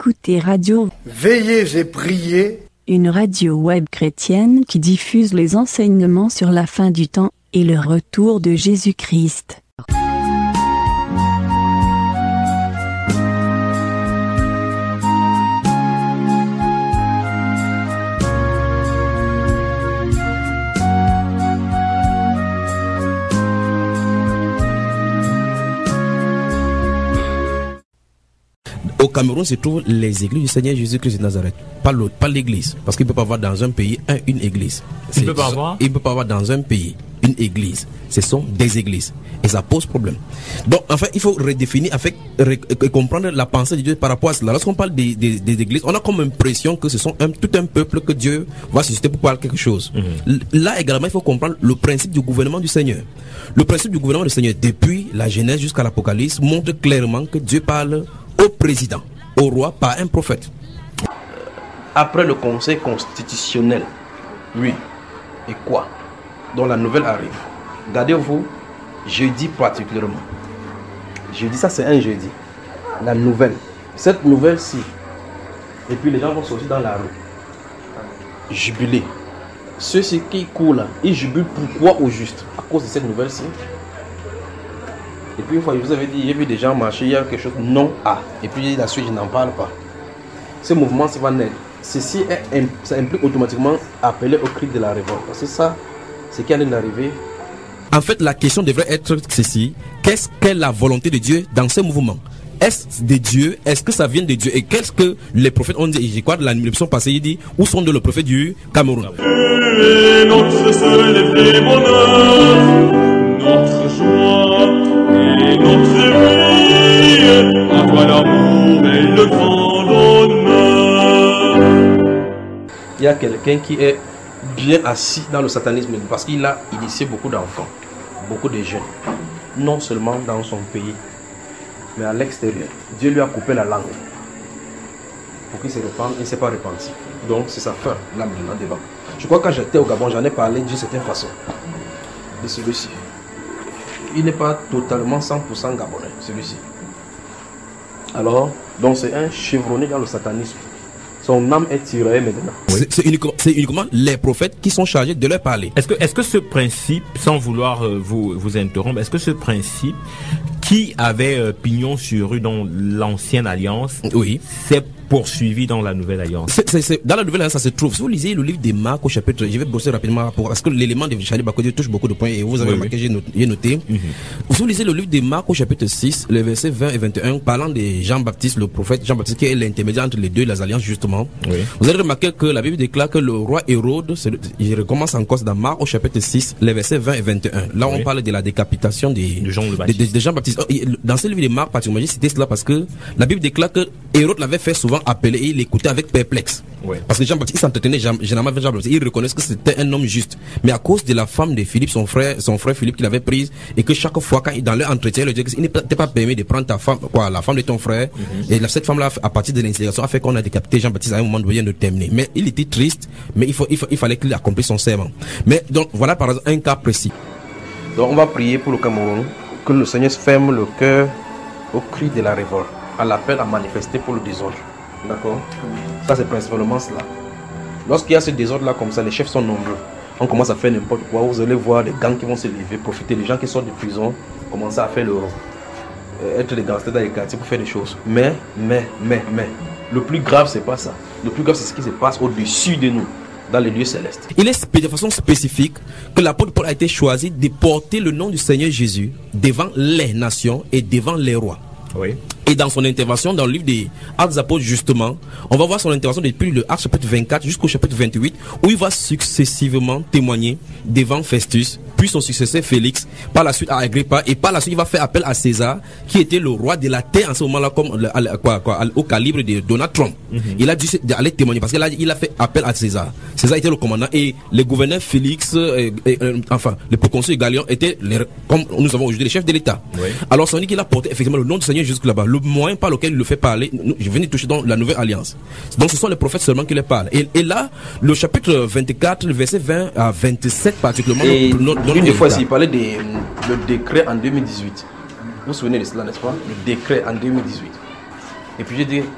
écoutez Radio Veillez et priez, une radio web chrétienne qui diffuse les enseignements sur la fin du temps et le retour de Jésus-Christ. Au Cameroun se trouvent les églises du Seigneur Jésus-Christ de Nazareth, pas l'église, parce qu'il ne peut pas avoir dans un pays une église. Il ne peut pas avoir dans un pays une église. Ce sont des églises. Et ça pose problème. Donc, en fait, il faut redéfinir, comprendre la pensée de Dieu par rapport à cela. Lorsqu'on parle des églises, on a comme impression que ce sont tout un peuple que Dieu va susciter pour parler quelque chose. Là également, il faut comprendre le principe du gouvernement du Seigneur. Le principe du gouvernement du Seigneur, depuis la Genèse jusqu'à l'Apocalypse, montre clairement que Dieu parle au président, au roi, par un prophète. Après le conseil constitutionnel, oui, et quoi? Dont la nouvelle arrive. Gardez-vous, jeudi particulièrement. Jeudi, ça c'est un jeudi. La nouvelle. Cette nouvelle-ci. Et puis les gens vont sortir dans la rue. Jubiler. Ceux-ci qui courent là, ils jubilent pourquoi au juste? À cause de cette nouvelle-ci. Et puis une fois, je vous avais dit, j'ai vu des gens marcher, il y a quelque chose, non, et puis la suite, je n'en parle pas. Ce mouvement, ça va naître. Ceci, ça implique automatiquement appeler au cri de la révolte. Parce que ça, c'est qui allait d'arriver. En fait, la question devrait être ceci. Qu'est-ce qu'est la volonté de Dieu dans ce mouvement? Est-ce de Dieu? Est-ce que ça vient de Dieu? Et qu'est-ce que les prophètes ont dit? Je crois que l'émission passée, il dit, où sont le prophète du Cameroun? Et notre seul et bonheur, notre joie et notre vie, à toi l'amour et le grand honneur. Il y a quelqu'un qui est bien assis dans le satanisme parce qu'il a initié beaucoup d'enfants, beaucoup de jeunes, non seulement dans son pays, mais à l'extérieur. Dieu lui a coupé la langue pour qu'il se répande, il ne s'est pas repenti. Donc c'est sa fin, là maintenant devant. Je crois que quand j'étais au Gabon, j'en ai parlé d'une certaine façon de celui-ci. Il n'est pas totalement 100% gabonais, celui-ci. Alors, donc c'est un chevronné dans le satanisme. Son âme est tirée maintenant. Oui. C'est uniquement les prophètes qui sont chargés de leur parler. Est-ce que ce principe, sans vouloir vous interrompre, est-ce que ce principe qui avait pignon sur rue dans l'ancienne alliance, oui, c'est poursuivi dans la nouvelle alliance? Dans la nouvelle alliance, ça se trouve. Si vous lisez le livre des Marc au chapitre, je vais brosser rapidement parce que l'élément de Charlie Bakodio touche beaucoup de points et vous avez remarqué, j'ai noté. Si vous lisez le livre des Marc au chapitre 6, les versets 20 et 21, parlant de Jean-Baptiste, le prophète Jean-Baptiste, qui est l'intermédiaire entre les deux, les alliances justement. Oui. Vous allez remarquer que la Bible déclare que le roi Hérode, il recommence encore dans Marc au chapitre 6, les versets 20 et 21. Là, on parle de la décapitation de Jean-Baptiste. Dans ce livre de Marc, particulièrement, j'ai cité cela parce que la Bible déclare que Hérode l'avait fait souvent appeler et il l'écoutait avec perplexe. Oui. Parce que Jean-Baptiste, il s'entretenait généralement avec Jean-Baptiste. Il reconnaît que c'était un homme juste. Mais à cause de la femme de Philippe, son frère Philippe qu'il avait prise, et que chaque fois, quand dans leur entretien, il lui disait qu'il n'était pas permis de prendre ta femme, la femme de ton frère. Et cette femme-là, à partir de l'instigation, a fait qu'on a décapité Jean-Baptiste à un moment donné de terminer. Mais il était triste, mais il fallait qu'il accomplisse son serment. Mais donc, voilà par exemple un cas précis. Donc, on va prier pour le Cameroun, que le Seigneur ferme le cœur au cri de la révolte, à l'appel à manifester pour le désordre. D'accord? Ça, c'est principalement cela. Lorsqu'il y a ce désordre-là comme ça, les chefs sont nombreux. On commence à faire n'importe quoi. Vous allez voir des gangs qui vont se lever, profiter des gens qui sortent de prison, commencer à faire être des gangsters dans les quartiers pour faire des choses. Mais, le plus grave, c'est pas ça. Le plus grave, c'est ce qui se passe au-dessus de nous, dans les lieux célestes. Il est de façon spécifique que l'apôtre Paul a été choisi de porter le nom du Seigneur Jésus devant les nations et devant les rois. Oui. Et dans son intervention dans le livre des Actes des Apôtres, justement, on va voir son intervention depuis le Acte chapitre 24 jusqu'au chapitre 28, où il va successivement témoigner devant Festus, puis son successeur Félix, par la suite à Agrippa, et par la suite il va faire appel à César, qui était le roi de la terre en ce moment-là, comme au calibre de Donald Trump. Il a dû aller témoigner parce qu'il a fait appel à César. César était le commandant et le gouverneur Félix, le proconsul Galion étaient, comme nous avons aujourd'hui, les chefs de l'État. Oui. Alors, ça dit qu'il a porté effectivement le nom du Seigneur jusque là-bas. Le moyen par lequel il le fait parler, je venais toucher dans la nouvelle alliance. Donc, ce sont les prophètes seulement qui les parlent. Et là, le chapitre 24, le verset 20 à 27 particulièrement. Une des fois, il parlait le décret en 2018. Vous vous souvenez de cela, n'est-ce pas? Le décret en 2018. Et puis j'ai dit,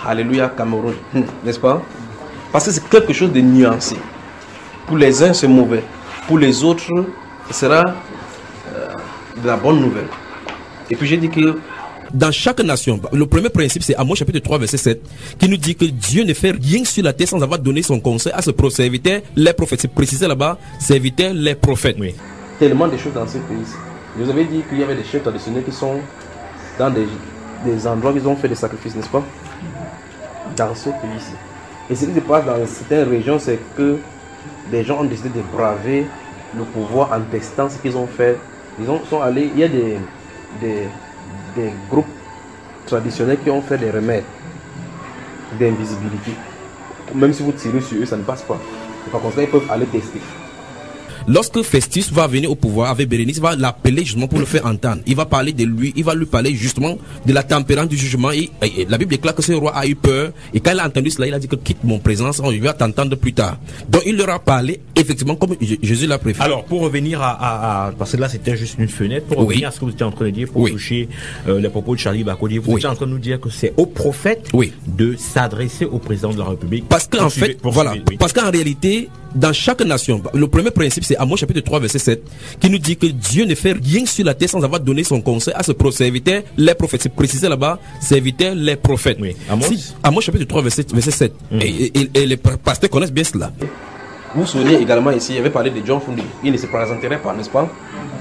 Alléluia Cameroun, n'est-ce pas? Parce que c'est quelque chose de nuancé. Pour les uns, c'est mauvais. Pour les autres, ce sera de la bonne nouvelle. Et puis j'ai dit que dans chaque nation, le premier principe c'est Amos chapitre 3 verset 7 qui nous dit que Dieu ne fait rien sur la terre sans avoir donné son conseil à ses serviteurs, les prophètes. C'est précisé là-bas, serviteurs, les prophètes. Oui. Tellement de choses dans ce pays. Je vous avais dit qu'il y avait des chefs traditionnels qui sont dans des endroits où ils ont fait des sacrifices, n'est-ce pas? Dans ce pays-ci. Et ce qui se passe dans certaines régions, c'est que des gens ont décidé de braver le pouvoir en testant ce qu'ils ont fait. Sont allés, il y a des groupes traditionnels qui ont fait des remèdes d'invisibilité. Même si vous tirez sur eux, ça ne passe pas. Et par contre, ils peuvent aller tester. Lorsque Festus va venir au pouvoir avec Bérénice, il va l'appeler justement pour le faire entendre. Il va parler de lui, il va lui parler justement de la tempérance du jugement. Et la Bible déclare que ce roi a eu peur. Et quand il a entendu cela, il a dit que quitte mon présence, je vais t'entendre plus tard. Donc il leur a parlé effectivement comme Jésus l'a préféré. Alors pour revenir parce que là c'était juste une fenêtre, pour revenir à ce que vous étiez en train de dire, pour toucher les propos de Charlie Bakodi, vous étiez en train de nous dire que c'est au prophète de s'adresser au président de la République. Parce qu'en fait, voilà, parce qu'en réalité, dans chaque nation, le premier principe c'est Amos chapitre 3 verset 7 qui nous dit que Dieu ne fait rien sur la terre sans avoir donné son conseil à ses serviteurs, les prophètes. C'est précisé là-bas, serviteurs, les prophètes. Oui. Amos chapitre 3 verset 7. Et les pasteurs connaissent bien cela. Vous vous souvenez également ici, il avait parlé de John Fundi. Il ne se présenterait pas, n'est-ce pas?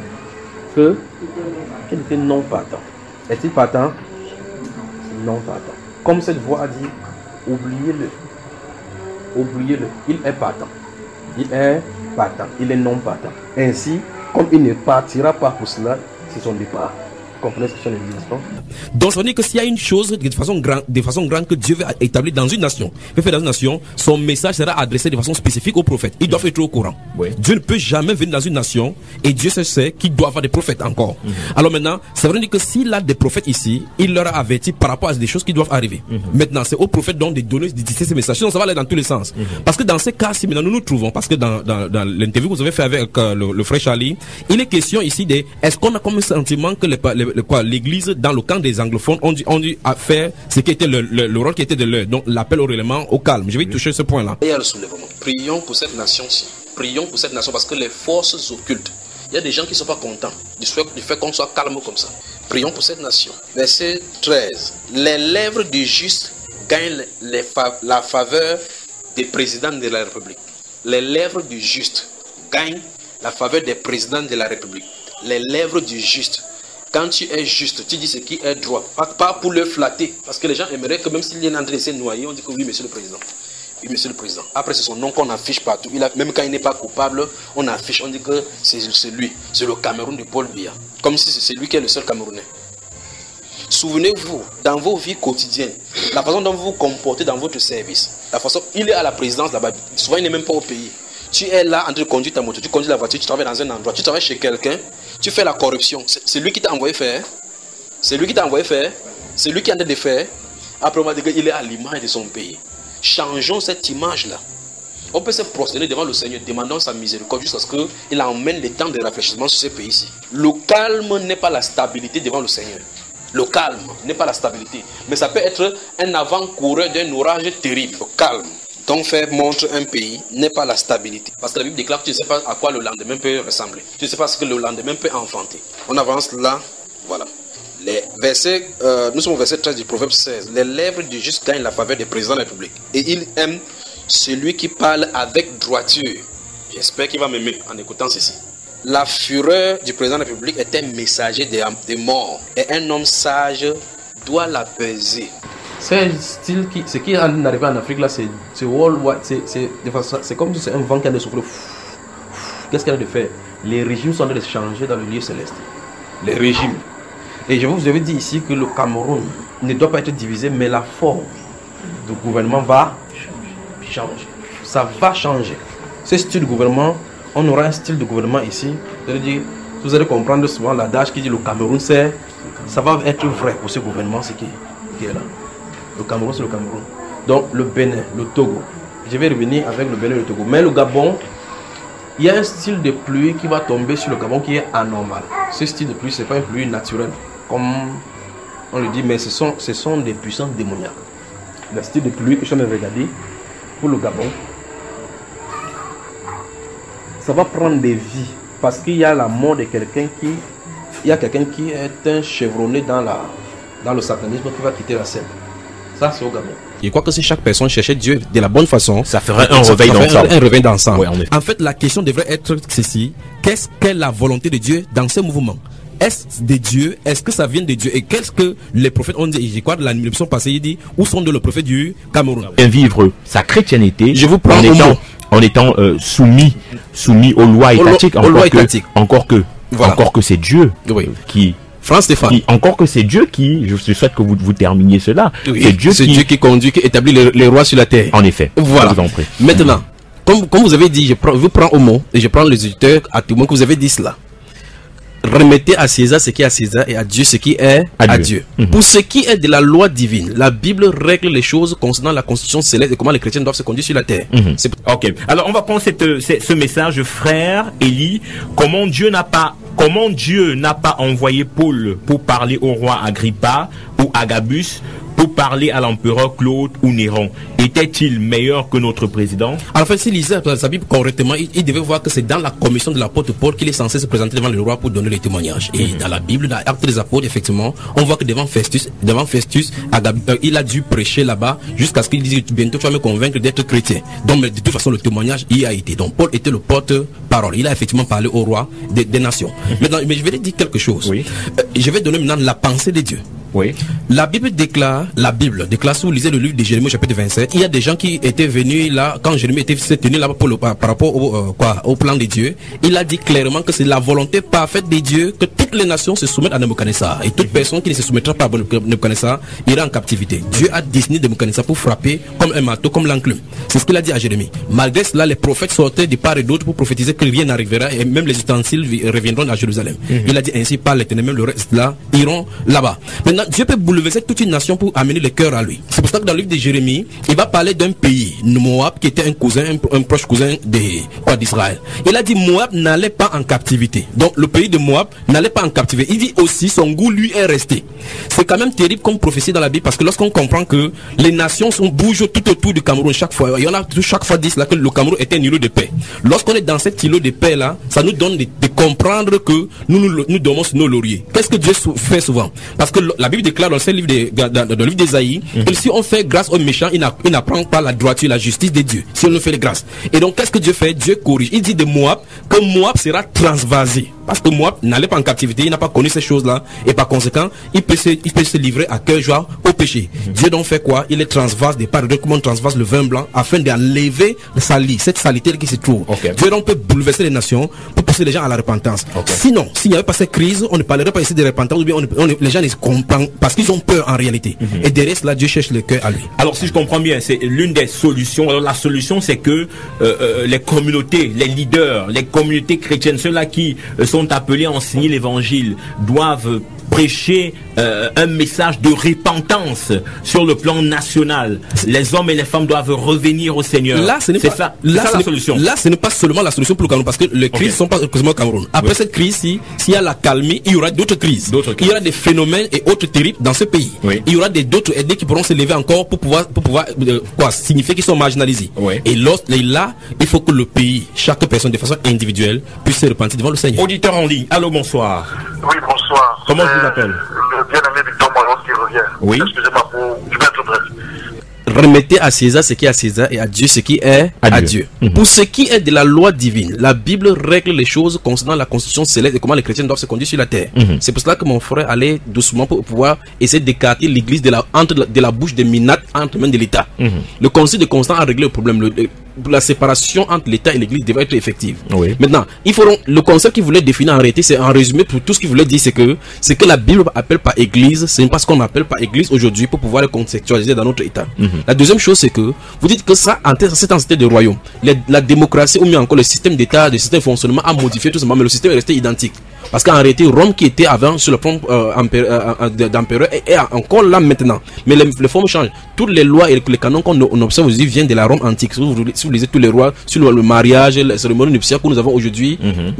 Qu'il était non partant. Est-il partant? Non partant. Comme cette voix a dit, oubliez-le. Oubliez-le. Il est partant. Il est partant. Il est non partant. Ainsi, comme il ne partira pas pour cela, c'est son départ. Vous comprenez ce que je dis, n'est-ce pas? Donc ça veut dire que s'il y a une chose de façon grande que Dieu veut établir dans une nation, veut faire dans une nation, son message sera adressé de façon spécifique aux prophètes. Ils doivent être au courant. Dieu ne peut jamais venir dans une nation et Dieu sait qu'il doit avoir des prophètes encore. Alors maintenant, ça veut dire que s'il a des prophètes ici, il leur a averti par rapport à des choses qui doivent arriver. Maintenant, c'est aux prophètes donc de donner, de disser ces messages. Sinon, ça va aller dans tous les sens. Parce que dans ces cas-ci, maintenant, nous nous trouvons, parce que dans l'interview que vous avez fait avec le frère Charlie, il est question ici de, est-ce qu'on a comme un sentiment que l'église dans le camp des anglophones ont dû faire ce qui était le rôle qui était de leur, donc l'appel au règlement au calme. Je vais toucher ce point là. Il y a le soulèvement. Prions pour cette nation-ci. Prions pour cette nation parce que les forces occultes, il y a des gens qui ne sont pas contents du fait qu'on soit calme comme ça. Prions pour cette nation. Verset 13. Les lèvres du juste gagnent la faveur des présidents de la République. Les lèvres du juste gagnent la faveur des présidents de la République. Les lèvres du juste. Quand tu es juste, tu dis ce qui est droit. Pas pour le flatter. Parce que les gens aimeraient que même s'il est en train de se noyer, on dit que oui, monsieur le président. Oui, monsieur le président. Après, c'est son nom qu'on affiche partout. Même quand il n'est pas coupable, on affiche, on dit que c'est lui. C'est le Cameroun de Paul Biya. Comme si c'est lui qui est le seul Camerounais. Souvenez-vous, dans vos vies quotidiennes, la façon dont vous vous comportez dans votre service, la façon, il est à la présidence là-bas. Souvent, il n'est même pas au pays. Tu es là en train de conduire ta moto, tu conduis la voiture, tu travailles dans un endroit, tu travailles chez quelqu'un, tu fais la corruption. C'est lui qui t'a envoyé faire. C'est lui qui t'a envoyé faire. C'est lui qui est en train de faire. Après, on va dire qu'il est à l'image de son pays. Changeons cette image-là. On peut se prosterner devant le Seigneur, demandant sa miséricorde jusqu'à ce qu'il emmène le temps de réfléchissement sur ce pays-ci. Le calme n'est pas la stabilité devant le Seigneur. Le calme n'est pas la stabilité. Mais ça peut être un avant-coureur d'un orage terrible. Le calme. Donc faire montre un pays n'est pas la stabilité. Parce que la Bible déclare que tu ne sais pas à quoi le lendemain peut ressembler. Tu ne sais pas ce que le lendemain peut enfanter. On avance là. Voilà. Nous sommes au verset 13 du Proverbe 16. Les lèvres du juste gagnent la faveur des présidents de la République. Et il aime celui qui parle avec droiture. J'espère qu'il va m'aimer en écoutant ceci. La fureur du président de la République est un messager des morts. Et un homme sage doit l'apaiser. C'est style ce qui est arrivé en Afrique là, c'est worldwide, c'est comme si c'est un vent qui a de souffler. Qu'est-ce qu'il y a de faire? Les régimes sont en train de changer dans le lieu céleste. Les régimes. Et je vous avais dit ici que le Cameroun ne doit pas être divisé, mais la forme du gouvernement va changer. Ça va changer. Ce style de gouvernement, on aura un style de gouvernement ici. C'est-à-dire, vous allez comprendre souvent l'adage qui dit le Cameroun, ça va être vrai pour ce gouvernement, ce qui est là. Le Cameroun, c'est le Cameroun. Donc, le Bénin, le Togo. Je vais revenir avec le Bénin et le Togo. Mais le Gabon, il y a un style de pluie qui va tomber sur le Gabon qui est anormal. Ce style de pluie, ce n'est pas une pluie naturelle, comme on le dit, mais ce sont des puissances démoniaques. l'Institut de pluie que je suis en train de regarder pour le Gabon, ça va prendre des vies parce qu'il y a la mort de quelqu'un qui est un chevronné dans le satanisme qui va quitter la scène. Ça, c'est au Gabon. Je crois que si chaque personne cherchait Dieu de la bonne façon, ça ferait un réveil d'ensemble. Ouais, en fait, la question devrait être ceci: qu'est-ce qu'est la volonté de Dieu dans ce mouvement? Est-ce de Dieu? Est-ce que ça vient de Dieu? Et qu'est-ce que les prophètes ont dit? Je crois que l'émission passée, il dit: où sont le prophète du Cameroun? Vivre sa chrétienté, je vous prends en étant soumis aux lois étatiques, encore que c'est Dieu qui... France Stéphane. Encore que c'est Dieu qui, je souhaite que vous terminiez cela. Oui, c'est Dieu qui conduit, qui établit les rois sur la terre. En effet. Voilà. Je vous en prie. Maintenant, comme vous avez dit, je vous prends au mot et je prends les auditeurs à tout le monde que vous avez dit cela. Remettez à César ce qui est à César et à Dieu ce qui est à Dieu. Pour ce qui est de la loi divine, la Bible règle les choses concernant la constitution céleste et comment les chrétiens doivent se conduire sur la terre. Ok. Alors on va prendre ce message, frère Élie. Comment Dieu n'a pas envoyé Paul pour parler au roi Agrippa ou Agabus, pour parler à l'empereur Claude ou Néron? Était-il meilleur que notre président? En fait, s'il lisait sa Bible correctement, il devait voir que c'est dans la commission de l'apôtre Paul qu'il est censé se présenter devant le roi pour donner les témoignages. Et dans la Bible, dans l'Acte des Apôtres, effectivement, on voit que devant Festus, il a dû prêcher là-bas jusqu'à ce qu'il dise: bientôt tu vas me convaincre d'être chrétien. Donc, de toute façon, le témoignage y a été. Donc, Paul était le porte-parole. Il a effectivement parlé au roi des nations. Maintenant, mais je vais dire quelque chose. Oui. Je vais donner maintenant la pensée de Dieu. Oui. La Bible déclare, si vous lisez le livre de Jérémie chapitre 27, il y a des gens qui étaient venus là, quand Jérémie s'est tenu là par rapport au plan de Dieu. Il a dit clairement que c'est la volonté parfaite de Dieu que toutes les nations se soumettent à Nebuchadnezzar. Et toute personne qui ne se soumettra pas à Nebuchadnezzar ira en captivité. Dieu a destiné Nebuchadnezzar pour frapper comme un marteau, comme l'enclume. C'est ce qu'il a dit à Jérémie. Malgré cela, les prophètes sortaient de part et d'autre pour prophétiser que rien n'arrivera et même les ustensiles reviendront à Jérusalem. Il a dit ainsi par l'Éternel, même le reste là iront là-bas. Maintenant, Dieu peut bouleverser toute une nation pour amener le cœur à lui. C'est pour ça que dans le livre de Jérémie, il va parler d'un pays, Moab, qui était un proche cousin d'Israël. Il a dit Moab n'allait pas en captivité. Donc le pays de Moab n'allait pas en captivité. Il dit aussi son goût lui est resté. C'est quand même terrible comme prophétie dans la Bible, parce que lorsqu'on comprend que les nations bougent tout autour du Cameroun chaque fois, il y en a chaque fois dit là que le Cameroun était un îlot de paix. Lorsqu'on est dans cet îlot de paix là, ça nous donne de comprendre que nous dormons sur nos lauriers. Qu'est-ce que Dieu fait souvent? Parce que la Bible déclare dans le livre d'Ésaïe que si on fait grâce aux méchants, il n'apprend pas la droiture, la justice de Dieu. Si on nous fait les grâces. Et donc qu'est-ce que Dieu fait? Dieu corrige. Il dit de Moab que Moab sera transvasé. Parce que Moab n'allait pas en captivité, il n'a pas connu ces choses-là. Et par conséquent, il peut se livrer à cœur joie au péché. Dieu donc fait quoi? Il les transvase des parts de comment on transvase le vin blanc afin d'enlever cette salité qui se trouve. Dieu donc peut bouleverser les nations pour pousser les gens à la repentance. Sinon, s'il n'y avait pas cette crise, on ne parlerait pas ici de repentance, ou bien les gens ne comprennent parce qu'ils ont peur en réalité. Et derrière cela, Dieu cherche le cœur à lui. Alors si je comprends bien, c'est l'une des solutions. Alors la solution, c'est que les communautés, les leaders, les communautés chrétiennes, ceux-là qui sont appelés à enseigner l'évangile, doivent prêcher un message de repentance sur le plan national. Les hommes et les femmes doivent revenir au Seigneur. Là, ce n'est pas la solution. Là, ce n'est pas seulement la solution pour le Cameroun, parce que les crises ne sont pas seulement au Cameroun. Après cette crise, s'il y a la calmie, il y aura d'autres crises. Il y aura des phénomènes et autres terribles dans ce pays. Il y aura d'autres ethnies qui pourront se lever encore pour pouvoir signifier qu'ils sont marginalisés. Et là, il faut que le pays, chaque personne de façon individuelle, puisse se repentir devant le Seigneur. Auditeur en ligne, allô, bonsoir. Oui, bonsoir. Comment je vous appelle? Le bien-aimé Victor Moron qui revient. Oui. Excusez-moi, je vais être bref. Remettez à César ce qui est à César et à Dieu ce qui est à Dieu. Pour ce qui est de la loi divine, la Bible règle les choses concernant la constitution céleste et comment les chrétiens doivent se conduire sur la terre. C'est pour cela que mon frère allait doucement pour pouvoir essayer d'écarter l'église de la bouche des minates entre les mains de l'État. Le Concile de Constance a réglé le problème. La séparation entre l'État et l'église devait être effective. Maintenant, le concept qu'il voulait définir en réalité, c'est en résumé pour tout ce qu'il voulait dire, c'est que la Bible appelle par église, c'est pas ce qu'on appelle par église aujourd'hui pour pouvoir le contextualiser dans notre État. La deuxième chose, c'est que vous dites que ça, c'est un système de royaume. La démocratie, ou mieux encore le système d'État, le système de fonctionnement a modifié tout simplement, mais le système est resté identique. Parce qu'en réalité, Rome qui était avant sur le plan d'empereur est encore là maintenant. Mais les formes changent. Toutes les lois et les canons qu'on observe aujourd'hui viennent de la Rome antique. Si vous lisez tous les rois sur le mariage, les cérémonies nuptiales que nous avons aujourd'hui,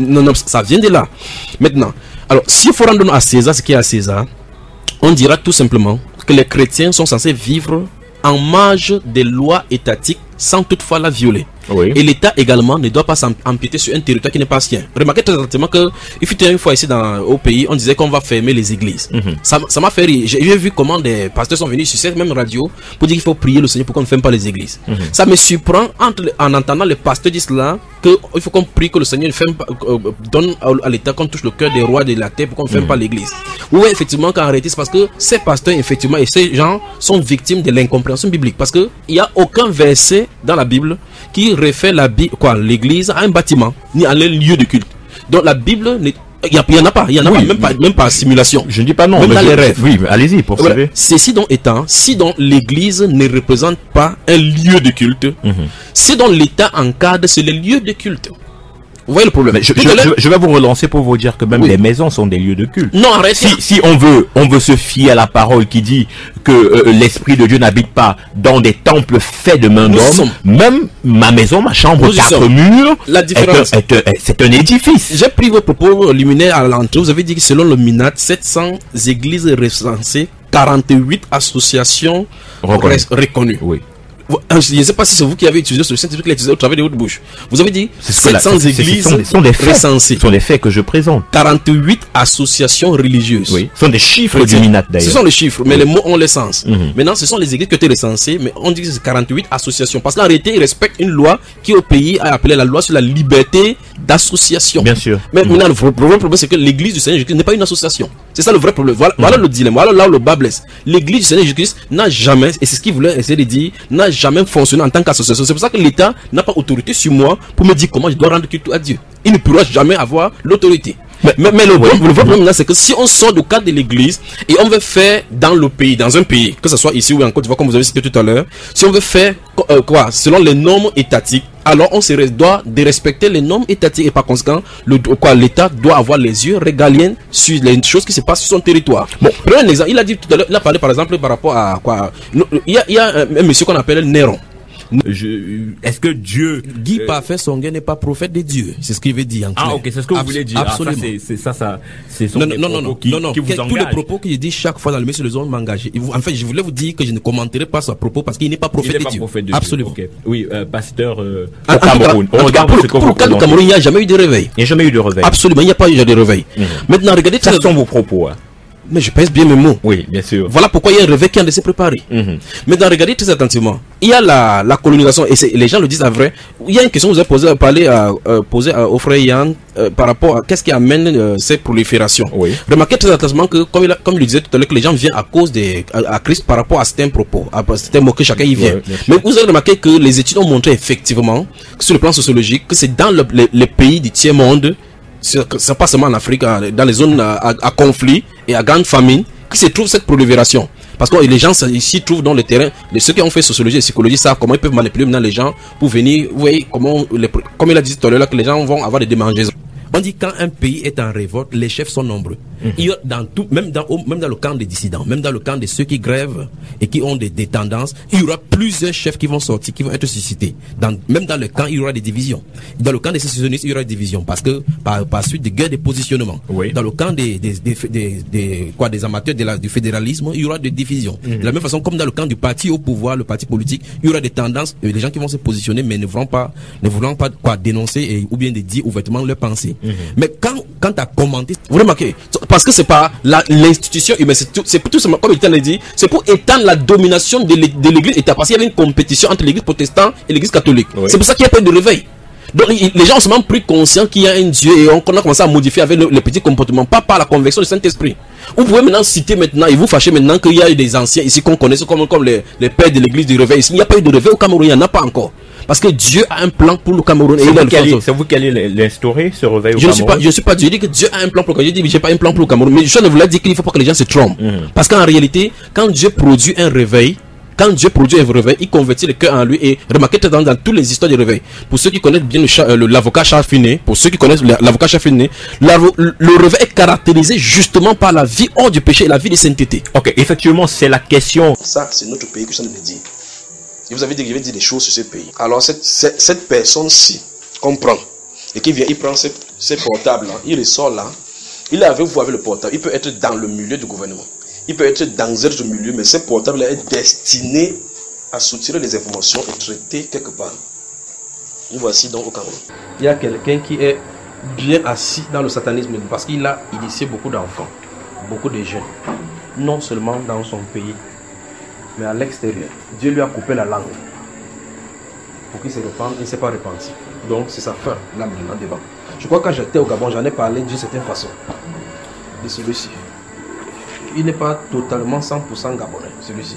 ça vient de là. Maintenant, alors, s'il faut rendre à César ce qui est à César, on dira tout simplement que les chrétiens sont censés vivre en marge des lois étatiques sans toutefois la violer. Oui. Et l'État également ne doit pas s'empiéter sur un territoire qui n'est pas sien. Remarquez très attentivement que il fut une fois ici au pays, on disait qu'on va fermer les églises. Ça m'a fait rire. J'ai vu comment des pasteurs sont venus sur cette même radio pour dire qu'il faut prier le Seigneur pour qu'on ne ferme pas les églises. Ça me surprend en entendant les pasteurs dire cela, qu'il faut qu'on prie que le Seigneur donne à l'État qu'on touche le cœur des rois de la terre pour qu'on ne ferme pas l'église. Oui, effectivement, qu'en réalité, c'est parce que ces pasteurs, effectivement, et ces gens sont victimes de l'incompréhension biblique. Parce que il n'y a aucun verset dans la Bible qui réfère l'église à un bâtiment ni à un lieu de culte. Donc la Bible, il y en a pas, même pas simulation. Je ne dis pas non, même mais dans les rêves. Oui, allez-y pour voilà. savoir. Ceci donc étant, si donc l'église ne représente pas un lieu de culte, si donc l'État encadre, c'est les lieux de culte. Vous voyez le problème. Je vais vous relancer pour vous dire que même les maisons sont des lieux de culte. Non, arrête. Si on veut se fier à la parole qui dit que l'Esprit de Dieu n'habite pas dans des temples faits de main d'homme, même ma maison, ma chambre, 4 murs, la différence, c'est un édifice. J'ai pris vos propos liminaires à l'entrée. Vous avez dit que selon le MINAT, 700 églises recensées, 48 associations reconnues. Oui. Je ne sais pas si c'est vous qui avez utilisé ce scientifique qui l'a utilisé au travers de votre bouche. Vous avez dit 700 églises recensées. Ce sont des faits que je présente. 48 associations religieuses. Oui. Ce sont des chiffres du MINAT d'ailleurs. Ce sont les chiffres, mais les mots ont le sens. Maintenant, ce sont les églises qui ont été recensées, mais on dit que c'est 48 associations. Parce qu'en réalité, ils respectent une loi qui au pays a appelé la loi sur la liberté d'association. Bien sûr. Mais maintenant, le problème, c'est que l'église du Seigneur Jésus-Christ n'est pas une association. C'est ça le vrai problème. Voilà le dilemme. Voilà là où le bas blesse. L'église du Seigneur Jésus-Christ n'a jamais, et c'est ce qu'il voulait essayer de dire, n'a jamais fonctionné en tant qu'association. C'est pour ça que l'État n'a pas autorité sur moi pour me dire comment je dois rendre culte à Dieu. Il ne pourra jamais avoir l'autorité. Mais le vrai problème là, c'est que si on sort du cadre de l'église et on veut faire dans le pays, dans un pays, que ce soit ici ou en Côte d'Ivoire, comme vous avez cité tout à l'heure, si on veut faire selon les normes étatiques, alors on se doit de respecter les normes étatiques et par conséquent, l'État doit avoir les yeux régaliens sur les choses qui se passent sur son territoire. Bon, prenons un exemple. Il a dit tout à l'heure, il a parlé par exemple par rapport à quoi. Il y a un monsieur qu'on appelle Néron. Est-ce que Dieu Guy pas fait son gain n'est pas prophète de Dieu, c'est ce qu'il veut dire en clair. Ah ok, c'est ce que vous voulez dire. Absolument. C'est son propos qui vous engage. Tous les propos qu'il dit chaque fois dans le message les hommes m'engagent. En fait, je voulais vous dire que je ne commenterai pas ce propos parce qu'il n'est pas prophète de Dieu. Absolument. Okay. Oui, pasteur au Cameroun. Pour le Cameroun, il n'y a jamais eu de réveil. Il n'y a jamais eu de réveil. Absolument, il n'y a pas eu de réveil. Maintenant, regardez, ça sont vos propos. Mais je pèse bien mes mots. Oui, bien sûr. Voilà pourquoi il y a un réveil qui est en train de se préparer. Maintenant, regardez très attentivement. Il y a la colonisation, et les gens le disent à vrai. Il y a une question que vous avez posée au frère Yann par rapport à qu'est-ce qui amène ces proliférations. Oui. Remarquez très attentivement que, comme il le disait tout à l'heure, que les gens viennent à cause à Christ par rapport à certains propos, à certains mots que chacun y vient. Mais vous avez remarqué que les études ont montré effectivement, que sur le plan sociologique, que c'est dans les pays du tiers monde, c'est pas seulement en Afrique, dans les zones à conflit et à grande famine, que se trouve cette prolifération. Parce que les gens ici trouvent dans le terrain, ceux qui ont fait sociologie et psychologie savent comment ils peuvent manipuler maintenant les gens pour venir, vous voyez, comme il a dit tout à l'heure, que les gens vont avoir des démangeaisons. On dit quand un pays est en révolte, les chefs sont nombreux. Il y a dans tout, même dans le camp des dissidents, même dans le camp de ceux qui grèvent et qui ont des tendances, il y aura plusieurs chefs qui vont sortir, qui vont être suscités. Même dans le camp, il y aura des divisions. Dans le camp des sécessionnistes, il y aura des divisions parce que par suite de guerres de positionnement. Oui. Dans le camp des amateurs du fédéralisme, il y aura des divisions. De la même façon, comme dans le camp du parti au pouvoir, le parti politique, il y aura des tendances, des gens qui vont se positionner mais ne voulant pas dénoncer ou bien de dire ouvertement leurs pensées. Mais quand tu as commenté, vous remarquez, parce que c'est pas l'institution humaine, c'est tout simplement, comme il t'a dit, c'est pour étendre la domination de l'église état, parce qu'il y avait une compétition entre l'église protestante et l'église catholique. Oui. C'est pour ça qu'il n'y a pas eu de réveil. Donc les gens ont seulement pris conscience qu'il y a un Dieu et on a commencé à modifier avec les petits comportements, pas par la conversion du Saint-Esprit. Vous pouvez maintenant citer maintenant et vous fâchez maintenant qu'il y a eu des anciens ici qu'on connaît comme les pères de l'église du réveil. Il n'y a pas eu de réveil au Cameroun, il n'y en a pas encore. Parce que Dieu a un plan pour le Cameroun. C'est vous qui allez l'instaurer, ce réveil au Cameroun? Je ne suis pas Dieu. Je dis que Dieu a un plan pour le Cameroun. Je dis que je n'ai pas un plan pour le Cameroun. Mais je ne voulais dire qu'il ne faut pas que les gens se trompent. Parce qu'en réalité, quand Dieu produit un réveil, il convertit le cœur en lui. Et remarquez dans toutes les histoires du réveil. Pour ceux qui connaissent bien l'avocat Charles Finet, le réveil est caractérisé justement par la vie hors du péché et la vie de sainteté. Ok, effectivement, c'est la question. Ça, c'est notre pays que je viens de dire. Et vous avez dit que je vais dire des choses sur ce pays. Alors, cette personne-ci comprend. Et qui vient, il prend ses portables-là, il ressort là. Il est avec vous avec le portable. Il peut être dans le milieu du gouvernement. Il peut être dans un autre milieu, mais ce portable est destiné à soutirer les informations et traiter quelque part. Nous voici donc au Cameroun. Il y a quelqu'un qui est bien assis dans le satanisme parce qu'il a initié beaucoup d'enfants, beaucoup de jeunes, non seulement dans son pays, mais à l'extérieur. Dieu lui a coupé la langue pour qu'il se répande, il ne s'est pas repenti. Donc c'est sa fin, là maintenant devant. Je crois que quand j'étais au Gabon, j'en ai parlé d'une certaine façon de celui-ci. Il n'est pas totalement 100% gabonais, celui-ci.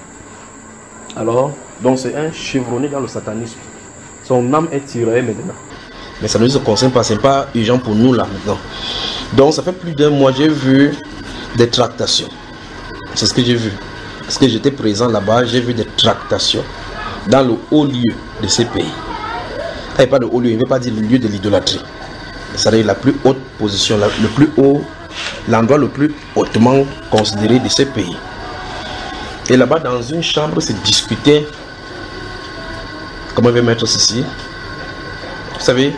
Alors, donc c'est un chevronné dans le satanisme. Son âme est tirée maintenant. Mais ça ne nous concerne pas, ce n'est pas urgent pour nous là maintenant. Donc ça fait plus d'un mois, j'ai vu des tractations. C'est ce que j'ai vu. Parce que j'étais présent là-bas, j'ai vu des tractations dans le haut lieu de ces pays. Quand il parle de haut lieu, il ne veut pas dire le lieu de l'idolâtrie. C'est-à-dire la plus haute position, le plus haut, l'endroit le plus hautement considéré de ces pays. Et là-bas, dans une chambre, c'est discuté. Comment je vais mettre ceci? Vous savez,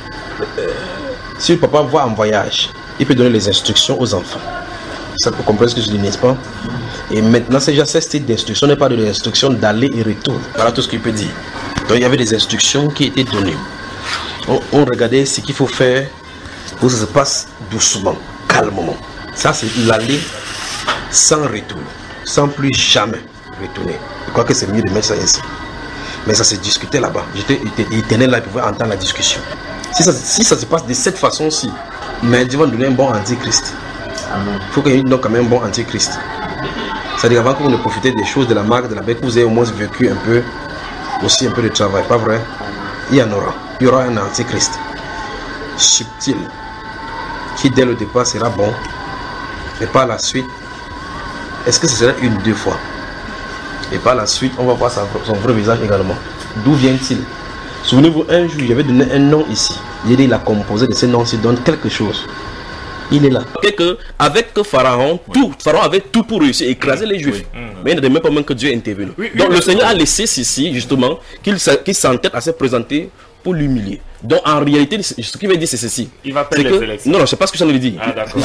si le papa va en voyage, il peut donner les instructions aux enfants. Ça peut comprendre ce que je dis, n'est-ce pas? Et maintenant, c'est déjà ce style d'instruction, n'est pas de l'instruction d'aller et retour. Voilà tout ce qu'il peut dire. Donc, il y avait des instructions qui étaient données. On regardait ce qu'il faut faire pour que ça se passe doucement, calmement. Ça, c'est l'aller sans retour, sans plus jamais retourner. Je crois que c'est mieux de mettre ça ainsi. Mais ça s'est discuté là-bas. Il tenait là, il pouvait entendre la discussion. Si ça se passe de cette façon-ci, mais Dieu va nous donner un bon antichrist. Il faut qu'il y ait donc quand même un bon antichrist. C'est-à-dire avant que vous ne profitez des choses de la marque, de la bête, que vous ayez au moins vécu un peu, aussi un peu de travail, pas vrai? Il y en aura. Il y aura un antichrist subtil qui dès le départ sera bon, et par la suite, est-ce que ce sera une, deux fois? Et par la suite, on va voir son vrai visage également. D'où vient-il? Souvenez-vous, un jour, j'avais donné un nom ici. Il a composé de ces noms-ci, donne quelque chose. Il est là. Avec Pharaon, Pharaon avait tout pour réussir, écraser les Juifs. Mais il ne même pas même que Dieu est intervenu. Donc le Seigneur a laissé ceci, justement, qu'il s'entête à se présenter pour l'humilier. Donc en réalité, ce qu'il veut dire, c'est ceci. Il va perdre les élections. Non, je ne sais pas ce que j'en ai dit. Ah, d'accord.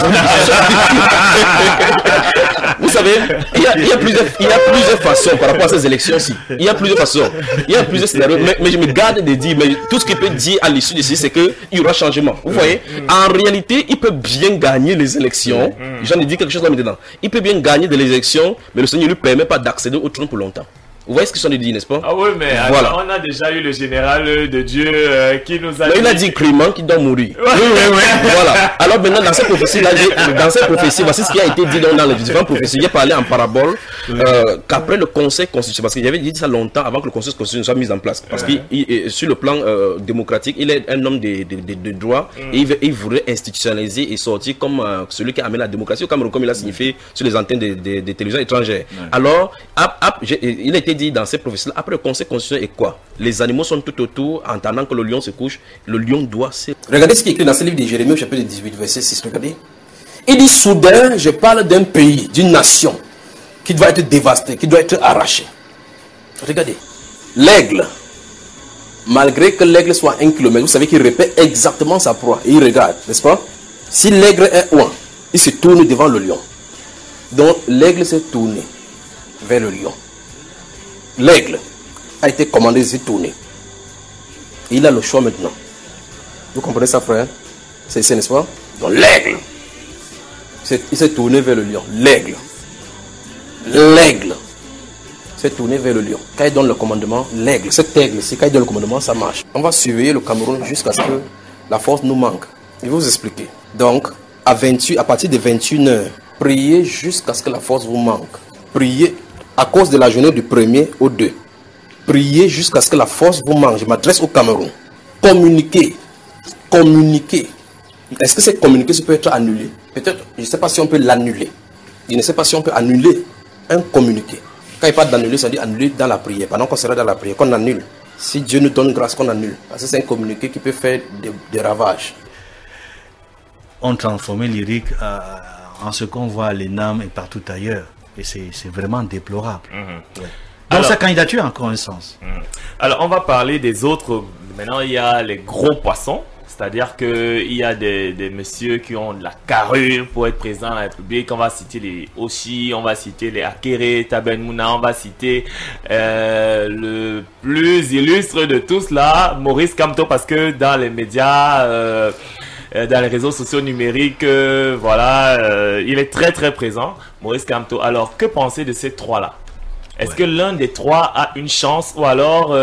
Vous savez, il y a plusieurs façons par rapport à ces élections-ci. Il y a plusieurs façons. Il y a plusieurs scénarios. Mais je me garde de dire, mais tout ce qu'il peut dire à l'issue de ceci, c'est qu'il y aura changement. Vous voyez, en réalité, il peut bien gagner les élections. J'en ai dit quelque chose là maintenant. Il peut bien gagner des élections, mais le Seigneur ne lui permet pas d'accéder au trône pour longtemps. Vous voyez ce que j'en ai dit, n'est-ce pas? Ah oui, mais voilà. Alors, on a déjà eu le général de Dieu qui nous a dit... Il a dit Clément qui doit mourir. Oui. Voilà. Alors maintenant, dans cette prophétie-là, voici ce qui a été dit dans les différentes prophéties. Il a parlé en parabole qu'après le conseil constitutionnel, parce qu'il avait dit ça longtemps avant que le conseil constitutionnel soit mis en place. Parce que sur le plan démocratique, il est un homme de droit et il voudrait institutionnaliser et sortir comme celui qui amène la démocratie au Cameroun, comme il a signifié sur les antennes des télévisions étrangères. Alors, il a été dit dans ces prophéties-là, après le conseil constitutionnel est quoi? Les animaux sont tout autour, en attendant que le lion se couche, le lion doit se... Regardez ce qui est écrit dans ce livre de Jérémie au chapitre 18, verset 6, regardez. Il dit, soudain, je parle d'un pays, d'une nation, qui doit être dévastée, qui doit être arrachée. Regardez, l'aigle, malgré que l'aigle soit 1 kilomètre, vous savez qu'il répète exactement sa proie, et il regarde, n'est-ce pas? Si l'aigle est loin, il se tourne devant le lion. Donc, l'aigle s'est tourné vers le lion. L'aigle a été commandé de se tourner. Il a le choix maintenant. Vous comprenez ça, frère? C'est n'est-ce pas? Donc l'aigle, il s'est tourné vers le lion. L'aigle s'est tourné vers le lion. Quand il donne le commandement, l'aigle, cet aigle-ci, quand il donne le commandement, ça marche. On va surveiller le Cameroun jusqu'à ce que la force nous manque. Je vais vous expliquer. Donc, à partir de 21h, priez jusqu'à ce que la force vous manque. Priez à cause de la journée du 1er au 2. Priez jusqu'à ce que la force vous manque. Je m'adresse au Cameroun. Communiquez. Est-ce que cette communication peut être annulée? Peut-être, je ne sais pas si on peut l'annuler. Je ne sais pas si on peut annuler un communiqué. Quand il parle d'annuler, ça dit annuler dans la prière. Pendant qu'on sera dans la prière, qu'on annule. Si Dieu nous donne grâce, qu'on annule. Parce que c'est un communiqué qui peut faire des ravages. On transformait l'Irik en ce qu'on voit à l'ENAM et partout ailleurs. Et c'est vraiment déplorable. Ouais. Donc sa candidature a encore un sens. Alors on va parler des autres. Maintenant il y a les gros poissons, C'est-à-dire qu'il y a des messieurs qui ont de la carrure pour être présents à la République. On va citer les Oshi, on va citer les Akere, Taben Mouna, on va citer le plus illustre de tous là, Maurice Kamto, parce que dans les médias, dans les réseaux sociaux numériques, voilà, il est très très présent, Maurice Kamto. Alors, que penser de ces trois-là? Est-ce que l'un des trois a une chance, ou alors...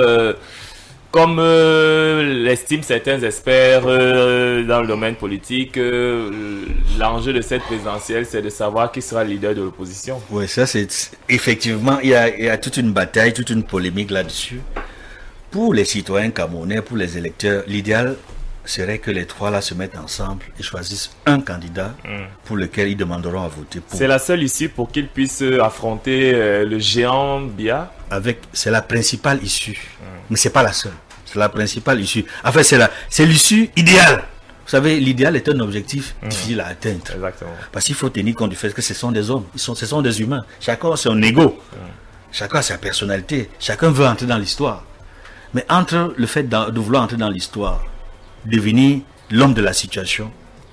comme l'estiment certains experts dans le domaine politique, l'enjeu de cette présidentielle, c'est de savoir qui sera le leader de l'opposition. Oui, ça c'est effectivement, il y a toute une bataille, toute une polémique là-dessus. Pour les citoyens camerounais, pour les électeurs, l'idéal serait que les trois là se mettent ensemble et choisissent un candidat pour lequel ils demanderont à voter pour. C'est la seule issue pour qu'ils puissent affronter le géant Biya. C'est la principale issue, mais c'est pas la seule. C'est la principale issue. Enfin, c'est l'issue idéale. Vous savez, l'idéal est un objectif difficile à atteindre. Exactement. Parce qu'il faut tenir compte du fait que ce sont des hommes, ce sont des humains. Chacun a son ego, chacun a sa personnalité, chacun veut entrer dans l'histoire. Mais entre le fait de vouloir entrer dans l'histoire, devenir l'homme de la situation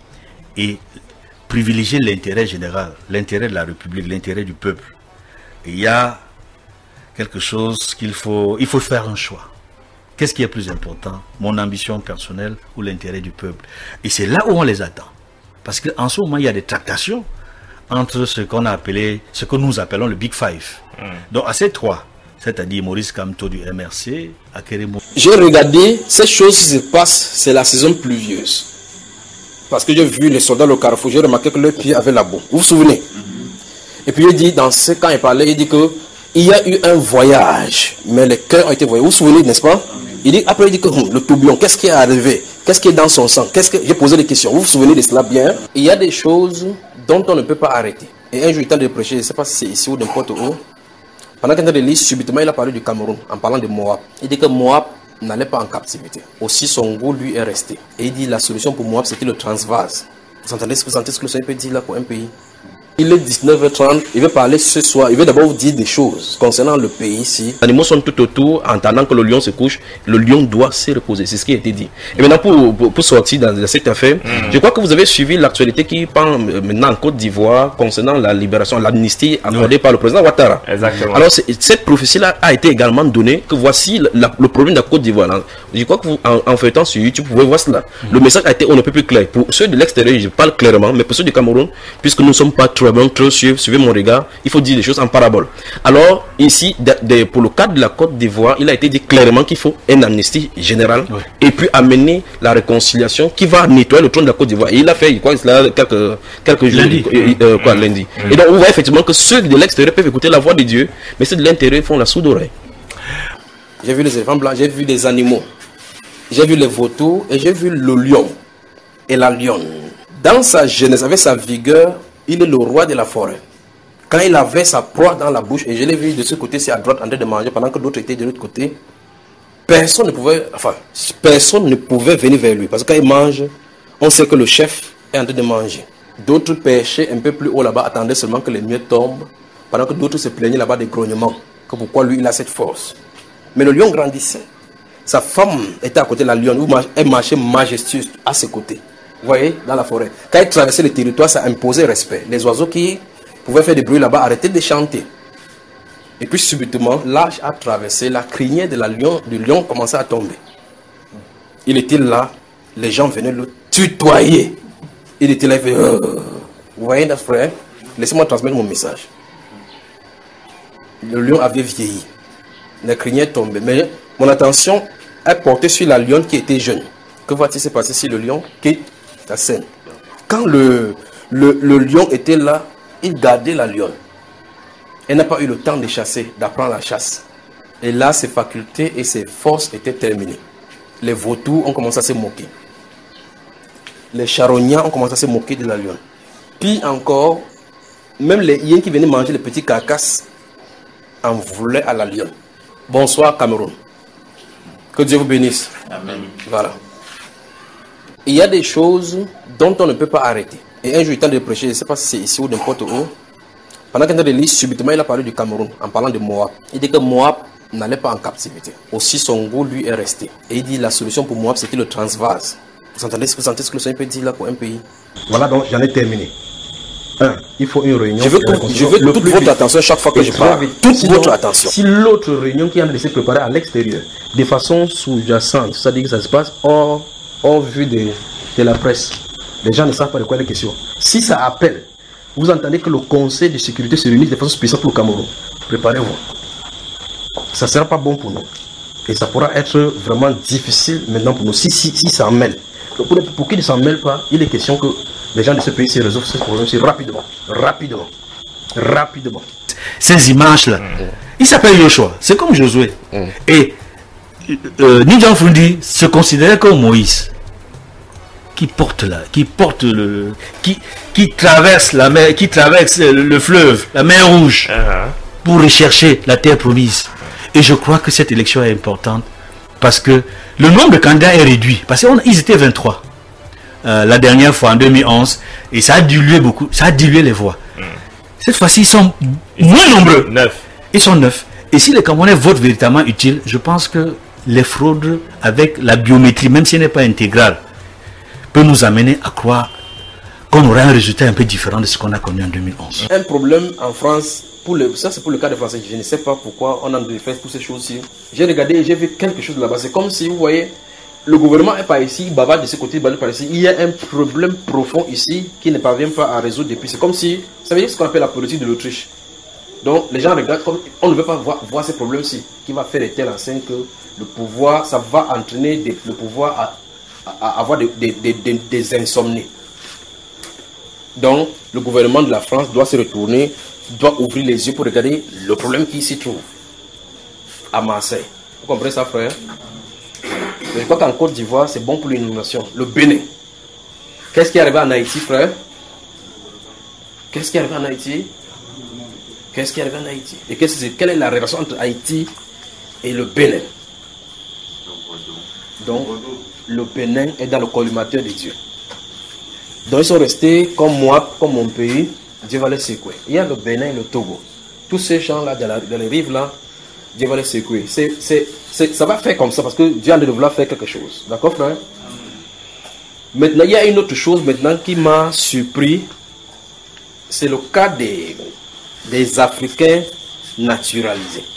et privilégier l'intérêt général, l'intérêt de la République, l'intérêt du peuple, il y a quelque chose il faut faire un choix. Qu'est-ce qui est plus important? Mon ambition personnelle ou l'intérêt du peuple? Et c'est là où on les attend. Parce qu'en ce moment, il y a des tractations entre ce que nous appelons le Big Five. Donc à ces trois, c'est-à-dire Maurice Kamto du MRC, Akere Mouna. J'ai regardé, ces choses qui se passent, c'est la saison pluvieuse. Parce que j'ai vu les soldats au carrefour, j'ai remarqué que leur pied avait la boue. Vous vous souvenez? Et puis il dit, quand il parlait, il dit que il y a eu un voyage, mais les cœurs ont été voyés. Vous vous souvenez, n'est-ce pas? Après, il dit que le tourbillon, qu'est-ce qui est arrivé? Qu'est-ce qui est dans son sang? J'ai posé des questions. Vous vous souvenez de cela bien? Il y a des choses dont on ne peut pas arrêter. Et un jour, il tente de prêcher, je ne sais pas si c'est ici ou n'importe où. Pendant qu'il est en train de lire, subitement, il a parlé du Cameroun, en parlant de Moab. Il dit que Moab n'allait pas en captivité. Aussi, son goût, lui, est resté. Et il dit la solution pour Moab, c'était le Transvaase. Vous entendez ce que le Seigneur peut dire là pour un pays? Il est 19h30, il veut parler ce soir, il veut d'abord vous dire des choses concernant le pays ici. Les animaux sont tout autour, en attendant que le lion se couche, le lion doit se reposer, c'est ce qui a été dit. Et maintenant pour sortir dans cette affaire, je crois que vous avez suivi l'actualité qui parle maintenant en Côte d'Ivoire concernant la libération, l'amnistie accordée par le président Ouattara. Exactement. Alors cette prophétie-là a été également donnée, que voici le problème de la Côte d'Ivoire. Je crois que vous, en feuilletant sur YouTube, vous pouvez voir cela. Le message a été on ne peut plus clair. Pour ceux de l'extérieur, je parle clairement, mais pour ceux du Cameroun, puisque nous ne sommes pas trop suivez mon regard, il faut dire des choses en parabole. Alors, ici, pour le cadre de la Côte d'Ivoire, il a été dit clairement qu'il faut une amnistie générale et puis amener la réconciliation qui va nettoyer le trône de la Côte d'Ivoire. Et il a fait, quoi, quelques jours, lundi. Et donc, on voit effectivement que ceux de l'extérieur peuvent écouter la voix de Dieu, mais ceux de l'intérieur font la sourde oreille. J'ai vu les éléphants blancs, j'ai vu des animaux, j'ai vu les vautours et j'ai vu le lion et la lionne. Dans sa jeunesse, avec sa vigueur, il est le roi de la forêt. Quand il avait sa proie dans la bouche, et je l'ai vu de ce côté-ci à droite en train de manger, pendant que d'autres étaient de l'autre côté, personne ne pouvait venir vers lui. Parce que quand il mange, on sait que le chef est en train de manger. D'autres pêchaient un peu plus haut là-bas, attendaient seulement que les miettes tombent, pendant que d'autres se plaignaient là-bas des grognements. Que pourquoi lui, il a cette force. Mais le lion grandissait. Sa femme était à côté de la lionne, elle marchait majestueuse à ses côtés. Vous voyez, dans la forêt. Quand il traversait le territoire, ça imposait respect. Les oiseaux qui pouvaient faire des bruits là-bas arrêtaient de chanter. Et puis subitement, l'âge a traversé, la crinière du lion commençait à tomber. Il était là, les gens venaient le tutoyer. Il était là, il fait, Vous voyez, notre frère, laissez-moi transmettre mon message. Le lion avait vieilli. La crinière tombait. Mais mon attention est portée sur la lionne qui était jeune. Que va-t-il se passer si le lion quitte la scène? Quand le lion était là, il gardait la lionne. Elle n'a pas eu le temps de chasser, d'apprendre la chasse. Et là, ses facultés et ses forces étaient terminées. Les vautours ont commencé à se moquer. Les charognards ont commencé à se moquer de la lionne. Puis encore, même les hyènes qui venaient manger les petits carcasses en voulaient à la lionne. Bonsoir Cameroun. Que Dieu vous bénisse. Amen. Voilà. Il y a des choses dont on ne peut pas arrêter. Et un jour, il tente de prêcher, je ne sais pas si c'est ici ou n'importe où. Pendant qu'il est en train de lire, subitement, il a parlé du Cameroun en parlant de Moab. Il dit que Moab n'allait pas en captivité. Aussi, son goût, lui, est resté. Et il dit la solution pour Moab, c'était le Transvaase. Vous entendez ce que le Seigneur peut dire là pour un pays? Voilà, donc j'en ai terminé. Il faut une réunion. Je veux toute votre attention chaque fois que je parle. Toute votre attention. Si l'autre réunion qui est en train de se préparer à l'extérieur, de façon sous-jacente, c'est-à-dire que ça se passe hors vue de la presse, les gens ne savent pas de quoi il est question. Si ça appelle, vous entendez que le Conseil de sécurité se réunit de façon spéciale pour le Cameroun, préparez-vous. Ça ne sera pas bon pour nous. Et ça pourra être vraiment difficile maintenant pour nous si ça en mêle. Pour qu'il ne s'en mêle pas, il est question que les gens de ce pays se résolvent ce problème rapidement. Ces images-là, il s'appelle Joshua, c'est comme Josué. Et Nidjan Fundi se considérait comme Moïse, qui traverse la mer, qui traverse le fleuve, la mer Rouge, pour rechercher la terre promise. Et je crois que cette élection est importante parce que le nombre de candidats est réduit. Parce qu'ils étaient 23 la dernière fois en 2011 et ça a dilué beaucoup, ça a dilué les voix. Cette fois-ci, ils sont moins nombreux. 9. Ils sont 9. Et si les Camerounais votent véritablement utile, je pense que les fraudes avec la biométrie, même si elle n'est pas intégrale, peut nous amener à croire qu'on aura un résultat un peu différent de ce qu'on a connu en 2011. Un problème en France, ça c'est pour le cas de Français, je ne sais pas pourquoi on a fait toutes ces choses-ci. J'ai regardé et j'ai vu quelque chose là-bas. C'est comme si, vous voyez, le gouvernement est pas ici, Baba de ce côté, Baba par ici. Il y a un problème profond ici qui ne parvient pas à résoudre depuis. C'est comme si, ça veut dire ce qu'on appelle la politique de l'Autriche. Donc les gens regardent comme, on ne veut pas voir ces problèmes-ci, qui va faire de telle enseigne que le pouvoir, ça va entraîner le pouvoir à avoir des insomnies. Donc le gouvernement de la France doit se retourner, doit ouvrir les yeux pour regarder le problème qui s'y trouve à Marseille. Vous comprenez ça, frère? Je crois qu'en Côte d'Ivoire, c'est bon pour l'inondation. Le Bénin. Qu'est-ce qui est arrivé en Haïti, frère? Qu'est-ce qui est arrivé en Haïti? Qu'est-ce qui est arrivé en Haïti? Et quelle est la relation entre Haïti et le Bénin? Donc, le Bénin est dans le collimateur de Dieu. Donc, ils sont restés comme moi, comme mon pays. Dieu va les secouer. Il y a le Bénin et le Togo. Tous ces gens-là, dans les rives là, Dieu va les secouer. Ça va faire comme ça parce que Dieu a de vouloir faire quelque chose. D'accord, frère? Maintenant, il y a une autre chose maintenant qui m'a surpris. C'est le cas des Africains naturalisés.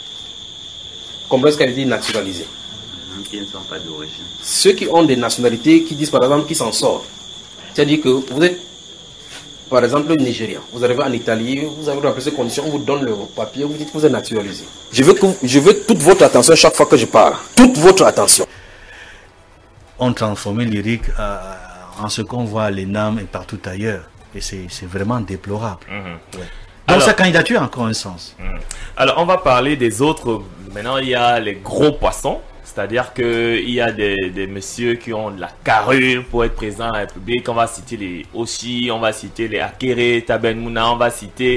Comment est-ce qu'elle dit naturalisés? Qui ne sont pas d'origine. Ceux qui ont des nationalités qui disent par exemple qu'ils s'en sortent. C'est-à-dire que vous êtes par exemple nigérien, vous arrivez en Italie, vous avez rempli ces conditions, on vous donne le papier, vous dites que vous êtes naturalisé. Je veux toute votre attention chaque fois que je parle. Toute votre attention. On transforme lyrique en ce qu'on voit à l'ENAM et partout ailleurs. Et c'est vraiment déplorable. Ouais. Donc alors, sa candidature a encore un sens. Alors on va parler des autres. Maintenant il y a les gros poissons. C'est-à-dire qu'il y a des messieurs qui ont de la carrure pour être présents à la République. On va citer les Oshi, on va citer les Akere, Taben Mouna, on va citer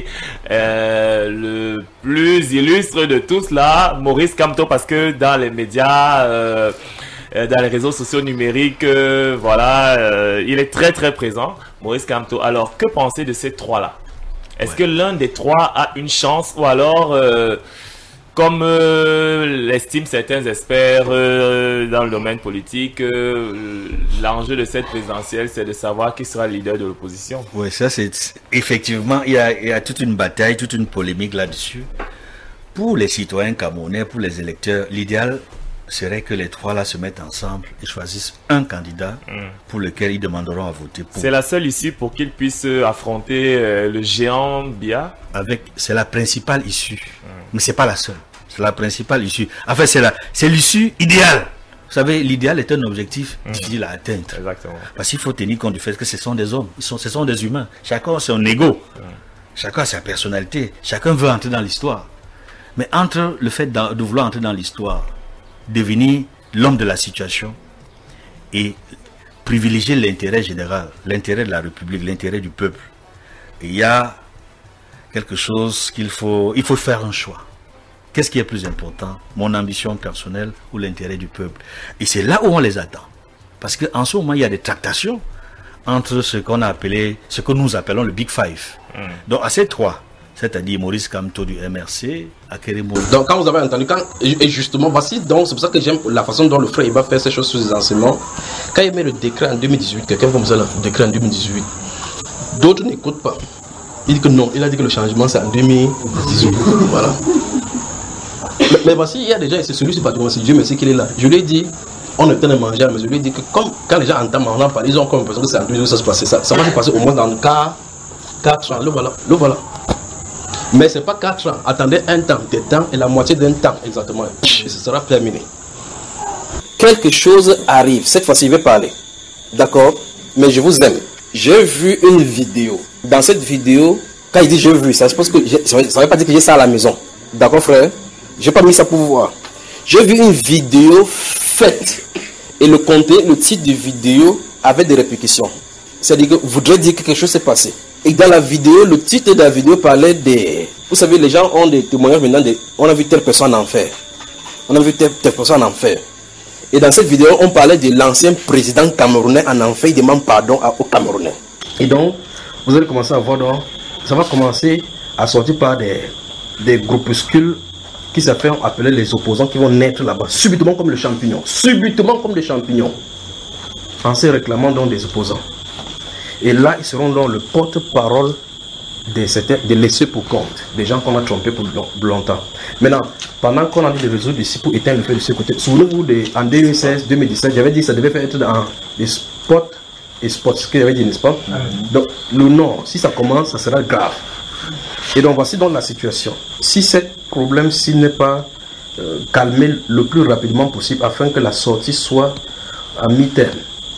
le plus illustre de tous là, Maurice Kamto, parce que dans les médias, dans les réseaux sociaux numériques, voilà, il est très très présent, Maurice Kamto. Alors, que penser de ces trois-là? Est-ce que l'un des trois a une chance ou alors... comme l'estiment certains experts dans le domaine politique, l'enjeu de cette présidentielle, c'est de savoir qui sera le leader de l'opposition. Oui, ça c'est effectivement, il y a toute une bataille, toute une polémique là-dessus. Pour les citoyens camerounais, pour les électeurs, l'idéal serait que les trois là se mettent ensemble et choisissent un candidat pour lequel ils demanderont à voter pour. C'est la seule issue pour qu'ils puissent affronter le géant Bia. C'est la principale issue, mais c'est pas la seule. C'est la principale issue. En fait, c'est l'issue idéale. Vous savez, l'idéal est un objectif difficile à atteindre. Exactement. Parce qu'il faut tenir compte du fait que ce sont des hommes, ce sont des humains. Chacun a son ego, chacun a sa personnalité, chacun veut entrer dans l'histoire. Mais entre le fait de vouloir entrer dans l'histoire, devenir l'homme de la situation et privilégier l'intérêt général, l'intérêt de la République, l'intérêt du peuple, il y a quelque chose il faut faire un choix. Qu'est-ce qui est plus important, mon ambition personnelle ou l'intérêt du peuple? Et c'est là où on les attend. Parce qu'en ce moment, il y a des tractations entre ce que nous appelons le Big Five. Donc à ces trois, c'est-à-dire Maurice Kamto du MRC, Akerimo. Donc quand vous avez entendu, et justement, voici donc, c'est pour ça que j'aime la façon dont le frère Iba fait ces choses sous les enseignements. Quand il met le décret en 2018, quelqu'un comme ça, le décret en 2018, d'autres n'écoutent pas. Il dit que non, il a dit que le changement c'est en 2018. Voilà. Mais voici, il y a déjà, c'est celui-ci, si Dieu merci qu'il est là. Je lui ai dit, on est en train de manger, mais je lui ai dit que comme quand les gens entendent en parler, ils ont comme l'impression que c'est en 2018 que ça se passe. Ça va se passer au moins dans 4 ans. Le voilà. Mais c'est pas 4 ans. Attendez un temps, des temps et la moitié d'un temps exactement. Et ce sera terminé. Quelque chose arrive. Cette fois-ci, je vais parler. D'accord? Mais je vous aime. J'ai vu une vidéo. Dans cette vidéo, quand il dit j'ai vu, ça suppose que ça ne veut pas dire que j'ai ça à la maison. D'accord, frère? J'ai pas mis ça pour vous voir. J'ai vu une vidéo faite. Et le contenu, le titre de vidéo avait des répercussions. C'est-à-dire que voudrait dire que quelque chose s'est passé. Et dans la vidéo, le titre de la vidéo parlait des... Vous savez, les gens ont des témoignages maintenant de... On a vu telle personne en enfer. On a vu telle personne en enfer. Et dans cette vidéo, on parlait de l'ancien président camerounais en enfer. Il demande pardon aux Camerounais. Et donc, vous allez commencer à voir, donc, ça va commencer à sortir par des groupuscules qui se font appeler les opposants qui vont naître là-bas. Subitement comme le champignon. Subitement comme les champignons. En se réclamant donc des opposants. Et là, ils seront dans le porte-parole des laissés pour compte, des gens qu'on a trompés pour longtemps. Maintenant, pendant qu'on a dit de résoudre ici pour éteindre le feu de ce côté, souvenez-vous en 2016-2017, j'avais dit que ça devait être dans les spots et spots, ce que j'avais dit, n'est-ce pas? Donc, le nom, si ça commence, ça sera grave. Et donc, voici donc la situation. Si ce problème-ci n'est pas calmé le plus rapidement possible afin que la sortie soit à mi-terme,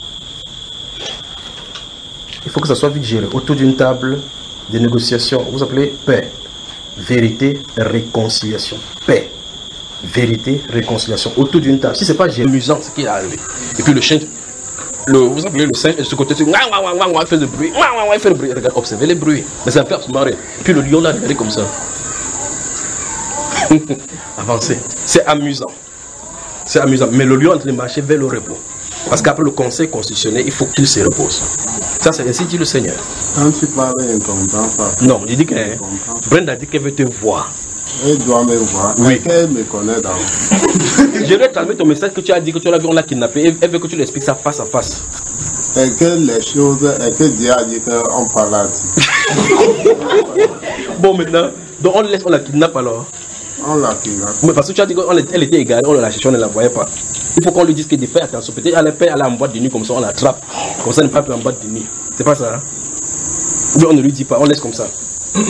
il faut que ça soit vite géré autour d'une table de négociation. Vous appelez paix, vérité, réconciliation. Paix, vérité, réconciliation. Autour d'une table. Si ce n'est pas amusant ce qui est arrivé. Et puis le chien, vous appelez le singe, de ce côté, il fait le bruit. Il fait le bruit. Regardez, observez les bruits. Mais ça fait absolument rien. Et puis le lion là, regardez comme ça. Avancez. C'est amusant. C'est amusant. Mais le lion est en train de marcher vers le repos. Parce qu'après le conseil constitutionnel, il faut qu'il se repose. Ça, c'est ainsi dit le Seigneur. Quand tu parles, il ne comprend pas. Non, il dit que Brenda dit qu'elle veut te voir. Elle doit me voir. Oui. Elle me connaît d'avant. Je vais calmer ton message que tu as dit que tu l'as vu, on l'a kidnappé. Elle veut que tu lui expliques ça face à face. Et que les choses, et que Dieu a dit qu'on parle là-dessus. Bon, maintenant, donc on la kidnappe alors. On l'a kidnappé. Mais parce que tu as dit qu'elle était égarée, on la cherchait, on ne la voyait pas. Il faut qu'on lui dise qu'il fait attention. Peut-être elle peut aller en boîte de nuit comme ça, on l'attrape. Comme ça, elle n'est pas en boîte de nuit. C'est pas ça, hein? Mais on ne lui dit pas, on laisse comme ça.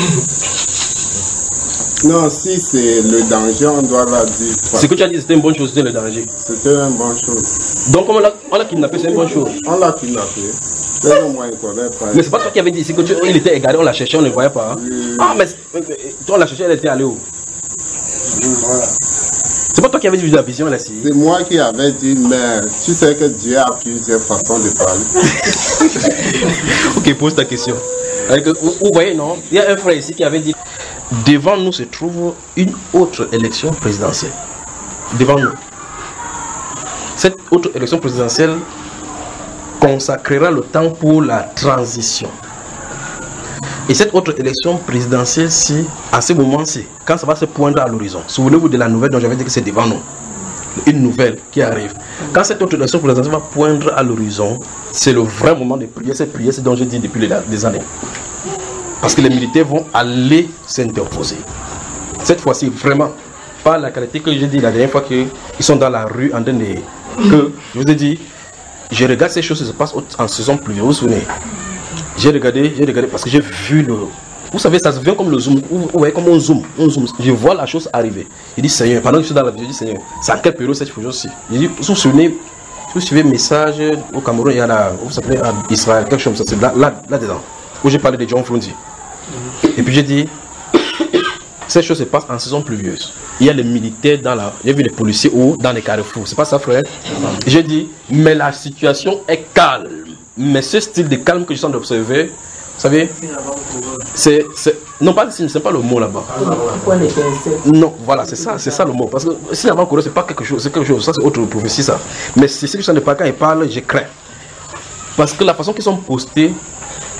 Non, si c'est le danger, on doit la dire. Ce que tu as dit, c'était une bonne chose, c'était le danger. C'était une bonne chose. Donc, comme on l'a kidnappé, c'est une bonne chose. On l'a kidnappé. Mais c'est pas toi qui avais dit ici qu'il était égaré, on l'a cherché, on ne le voyait pas. Hein? Ah, mais toi, on l'a cherché, elle était allée où? Voilà. C'est pas toi qui avais dit la vision là. C'est moi qui avais dit, mais tu sais que Dieu a plusieurs façons de parler. Ok, pose ta question. Vous voyez, non? Il y a un frère ici qui avait dit, devant nous se trouve une autre élection présidentielle. Devant nous. Cette autre élection présidentielle consacrera le temps pour la transition. Et cette autre élection présidentielle-ci, à ce moment-ci, quand ça va se poindre à l'horizon, souvenez-vous de la nouvelle dont j'avais dit que c'est devant nous, une nouvelle qui arrive. Quand cette autre élection présidentielle va poindre à l'horizon, c'est le vrai moment de prier. Cette prière, c'est dont j'ai dit depuis des années. Parce que les militaires vont aller s'interposer. Cette fois-ci, vraiment, pas la qualité que j'ai dit la dernière fois qu'ils sont dans la rue en train de... Que, je vous ai dit, je regarde ces choses qui se passent en saison pluvieuse, vous vous souvenez? J'ai regardé parce que j'ai vu le... Vous savez, ça se vient comme le zoom. Vous voyez comme on zoom. Je vois la chose arriver. Il dit, Seigneur, pendant que je suis dans la vidéo, je dis, Seigneur, c'est en quelle période cette chose-ci? Il dit, vous vous souvenez, si vous suivez le message au Cameroun, il y a là, vous savez, à Israël, quelque chose comme ça, c'est là-dedans, où j'ai parlé de John Frundi. Et puis j'ai dit, cette chose se passe en saison pluvieuse. Il y a les militaires dans la... J'ai vu les policiers dans les carrefours. C'est pas ça, frère? J'ai dit, mais la situation est calme. Mais ce style de calme que je sens d'observer, vous savez, c'est non pas c'est pas le mot là-bas. Non, voilà, c'est ça le mot. Parce que si avant-coureur, c'est pas quelque chose, c'est quelque chose, ça c'est autre prophétie ça. Mais c'est ce que je sens de pas quand ils parlent, je crains. Parce que la façon qu'ils sont postés,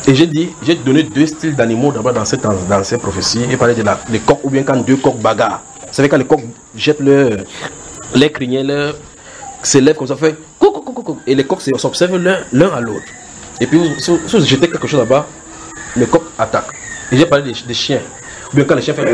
Et j'ai donné 2 styles d'animaux d'abord dans ces prophéties. J'ai parlé des coqs, ou bien quand 2 coqs bagarrent. Vous savez, quand les coqs jettent les criniers, s'élèvent comme ça, fait coucou, coucou, coucou. Et les coqs s'observent l'un à l'autre. Et puis, si vous jetez quelque chose là-bas, le coq attaque. Et j'ai parlé des chiens. Ou bien quand les chiens font.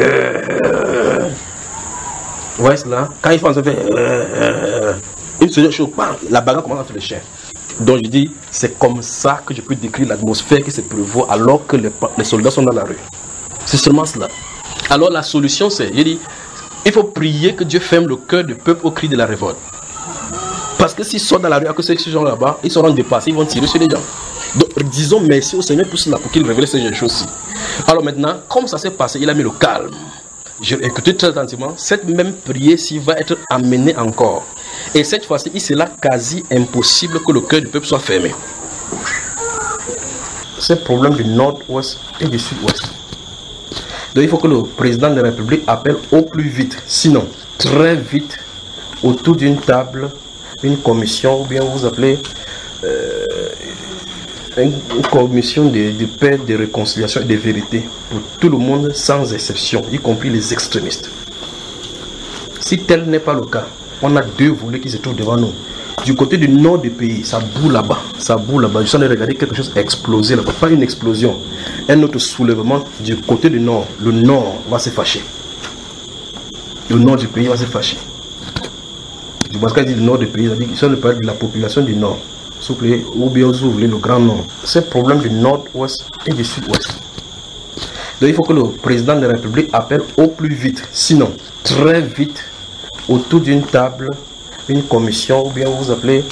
Vous voyez cela? Quand ils font ça, fait. Une seule chose, la bagarre commence entre les chiens. Donc je dis, c'est comme ça que je peux décrire l'atmosphère qui se prévoit alors que les soldats sont dans la rue. C'est seulement cela. Alors la solution c'est, je dis, il faut prier que Dieu ferme le cœur du peuple au cri de la révolte. Parce que s'ils sont dans la rue, à cause de ces gens là-bas, ils seront dépassés, ils vont tirer sur les gens. Donc disons merci au Seigneur pour cela, pour qu'il révèle ces choses-ci. Alors maintenant, comme ça s'est passé, il a mis le calme. J'ai écouté très attentivement, cette même prière-ci va être amenée encore. Et cette fois-ci, il sera quasi impossible que le cœur du peuple soit fermé. C'est le problème du nord-ouest et du sud-ouest. Donc il faut que le président de la République appelle au plus vite, sinon très vite, autour d'une table, une commission, ou bien vous appelez une commission de paix, de réconciliation et de vérité pour tout le monde sans exception, y compris les extrémistes. Si tel n'est pas le cas, on a 2 volets qui se trouvent devant nous. Du côté du nord du pays, ça boue là-bas, ça boue là-bas. Je suis en train de regarder quelque chose exploser là-bas, pas une explosion, un autre soulèvement du côté du nord. Le nord va se fâcher. Le nord du pays va se fâcher. Je pense qu'il dit le nord du pays, ça dit qu'ils parle de la population du nord. S'il vous plaît, ou bien vous ouvrez le grand nord. C'est le problème du nord-ouest et du sud-ouest. Donc il faut que le président de la République appelle au plus vite, sinon très vite, autour d'une table, une commission, ou bien vous appelez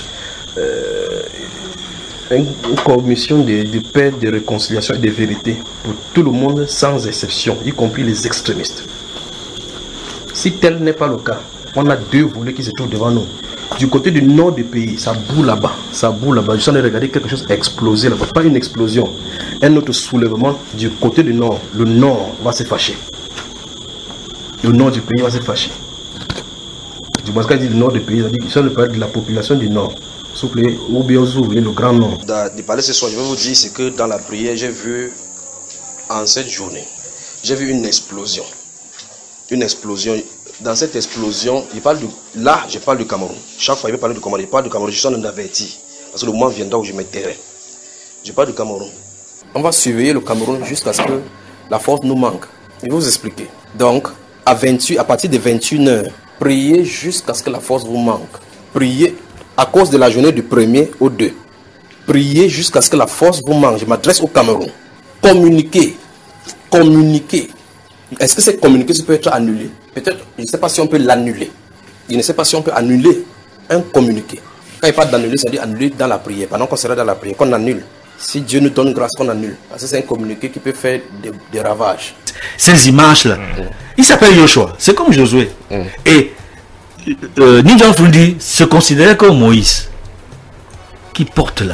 une commission de paix, de réconciliation et de vérité pour tout le monde sans exception, y compris les extrémistes. Si tel n'est pas le cas, on a 2 volets qui se trouvent devant nous. Du côté du nord du pays, ça boue là-bas, ça boue là-bas. Je suis en train de regarder quelque chose exploser là-bas, pas une explosion, un autre soulèvement du côté du nord. Le nord va se fâcher. Le nord du pays va se fâcher. Je pense qu'il dit le nord du pays, ça dit qu'ils parle de la population du nord. S'il vous plaît, ou bien vous ouvrez le grand nord. De parler ce soir, je vais vous dire, c'est que dans la prière, j'ai vu, en cette journée, j'ai vu une explosion. Une explosion. Dans cette explosion, je parle du Cameroun. Chaque fois, il veut parler du Cameroun. Je parle du Cameroun, je suis en train d'avertir. Parce que le moment viendra où je mettrai. Je parle du Cameroun. On va surveiller le Cameroun jusqu'à ce que la force nous manque. Je vais vous expliquer. Donc, à partir de 21h, priez jusqu'à ce que la force vous manque. Priez à cause de la journée du 1er au 2. Priez jusqu'à ce que la force vous manque. Je m'adresse au Cameroun. Communiquez. Communiquez. Est-ce que cette communication peut être annulée? Peut-être, je ne sais pas si on peut l'annuler. Je ne sais pas si on peut annuler un communiqué. Quand il parle d'annuler, ça dit annuler dans la prière. Pendant qu'on sera dans la prière, qu'on annule. Si Dieu nous donne grâce, qu'on annule. Parce que c'est un communiqué qui peut faire des ravages. Ces images-là, il s'appelle Joshua. C'est comme Josué. Et Ninja Fundi se considérait comme Moïse. Qui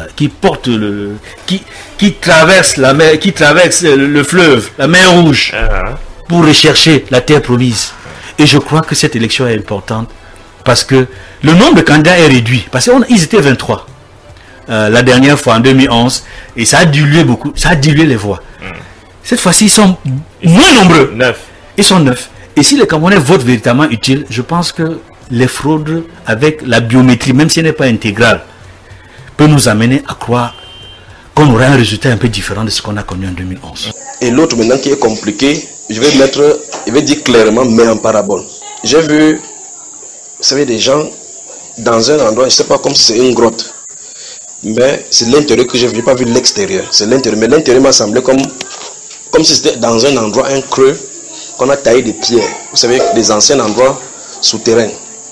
traverse la mer, qui traverse le fleuve, la mer Rouge, pour rechercher la terre promise. Et je crois que cette élection est importante parce que le nombre de candidats est réduit. Parce qu'ils étaient 23 la dernière fois en 2011 et ça a dilué beaucoup, ça a dilué les voix. Cette fois-ci, ils sont moins nombreux. 9. Ils sont 9. Et si les Camerounais votent véritablement utile, je pense que les fraudes avec la biométrie, même si elle n'est pas intégrale, peut nous amener à croire qu'on aura un résultat un peu différent de ce qu'on a connu en 2011. Et l'autre maintenant qui est compliqué, je vais dire clairement, mais en parabole. J'ai vu, vous savez, des gens dans un endroit, je ne sais pas comme si c'est une grotte, mais c'est l'intérieur que j'ai vu, je n'ai pas vu l'extérieur, c'est l'intérieur, mais l'intérieur m'a semblé comme si c'était dans un endroit, un creux, qu'on a taillé des pierres, vous savez, des anciens endroits souterrains.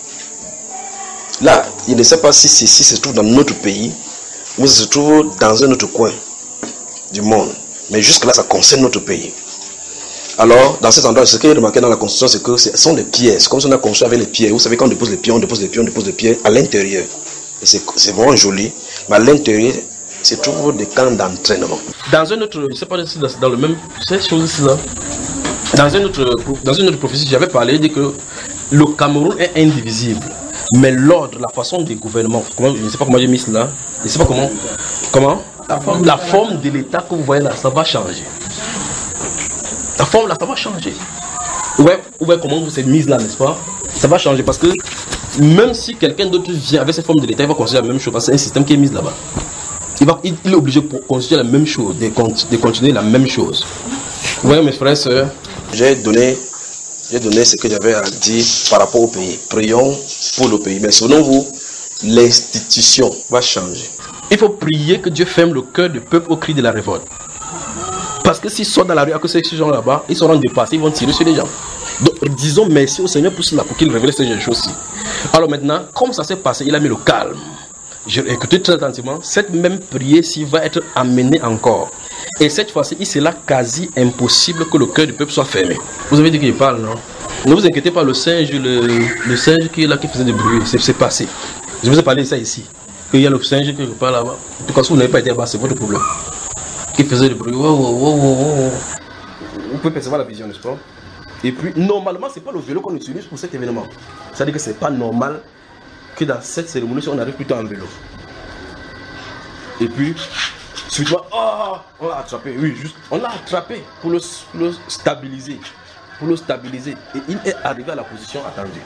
Là, il ne sait pas si ceci se trouve dans notre pays ou se trouve dans un autre coin du monde. Mais jusque-là, ça concerne notre pays. Alors, dans cet endroit, ce que j'ai remarqué dans la construction, c'est que ce sont des pierres. C'est comme si on a construit avec les pierres. Vous savez, quand on dépose les pierres, on dépose les pierres, on dépose les pierres à l'intérieur. Et c'est vraiment joli. Mais à l'intérieur, se trouvent des camps d'entraînement. Dans un autre, je ne sais pas si dans le même, cette chose-là, dans une autre prophétie, j'avais parlé, dit que le Cameroun est indivisible. Mais l'ordre, la façon des gouvernements, je ne sais pas comment j'ai mis cela, je ne sais pas comment La forme de l'État que vous voyez là, ça va changer. La forme là, ça va changer. Ouais, comment vous êtes mise là, n'est-ce pas? Ça va changer parce que même si quelqu'un d'autre vient avec cette forme de l'État, il va considérer la même chose parce que c'est un système qui est mis là-bas. Il est obligé pour considérer la même chose, de continuer la même chose. Vous voyez mes frères et sœurs, j'ai donné ce que j'avais à dire par rapport au pays. Prions pour le pays. Mais selon vous, l'institution va changer. Il faut prier que Dieu ferme le cœur du peuple au cri de la révolte. Parce que s'ils sortent dans la rue à cause de ces gens là-bas, ils seront dépassés, ils vont tirer sur les gens. Donc disons merci au Seigneur pour cela, pour qu'il révèle ces choses-ci. Alors maintenant, comme ça s'est passé, il a mis le calme. Je écoutez très attentivement, cette même prière-ci va être amenée encore. Et cette fois-ci, il sera quasi impossible que le cœur du peuple soit fermé. Vous avez dit qu'il parle, non? Ne vous inquiétez pas, le singe qui est là, qui faisait du bruit, c'est passé. Je vous ai parlé de ça ici. Qu'il y a le singe qui parle là-bas. En tout cas, si vous n'avez pas été là-bas, c'est votre problème. Qui faisait du bruit. Vous pouvez percevoir la vision, n'est-ce pas? Et puis, normalement, ce n'est pas le vélo qu'on utilise pour cet événement. C'est-à-dire que ce n'est pas normal que dans cette cérémonie, on arrive plutôt en vélo. Et puis, subitement, on l'a attrapé. Oui, juste, on l'a attrapé pour le stabiliser. Pour le stabiliser. Et il est arrivé à la position attendue.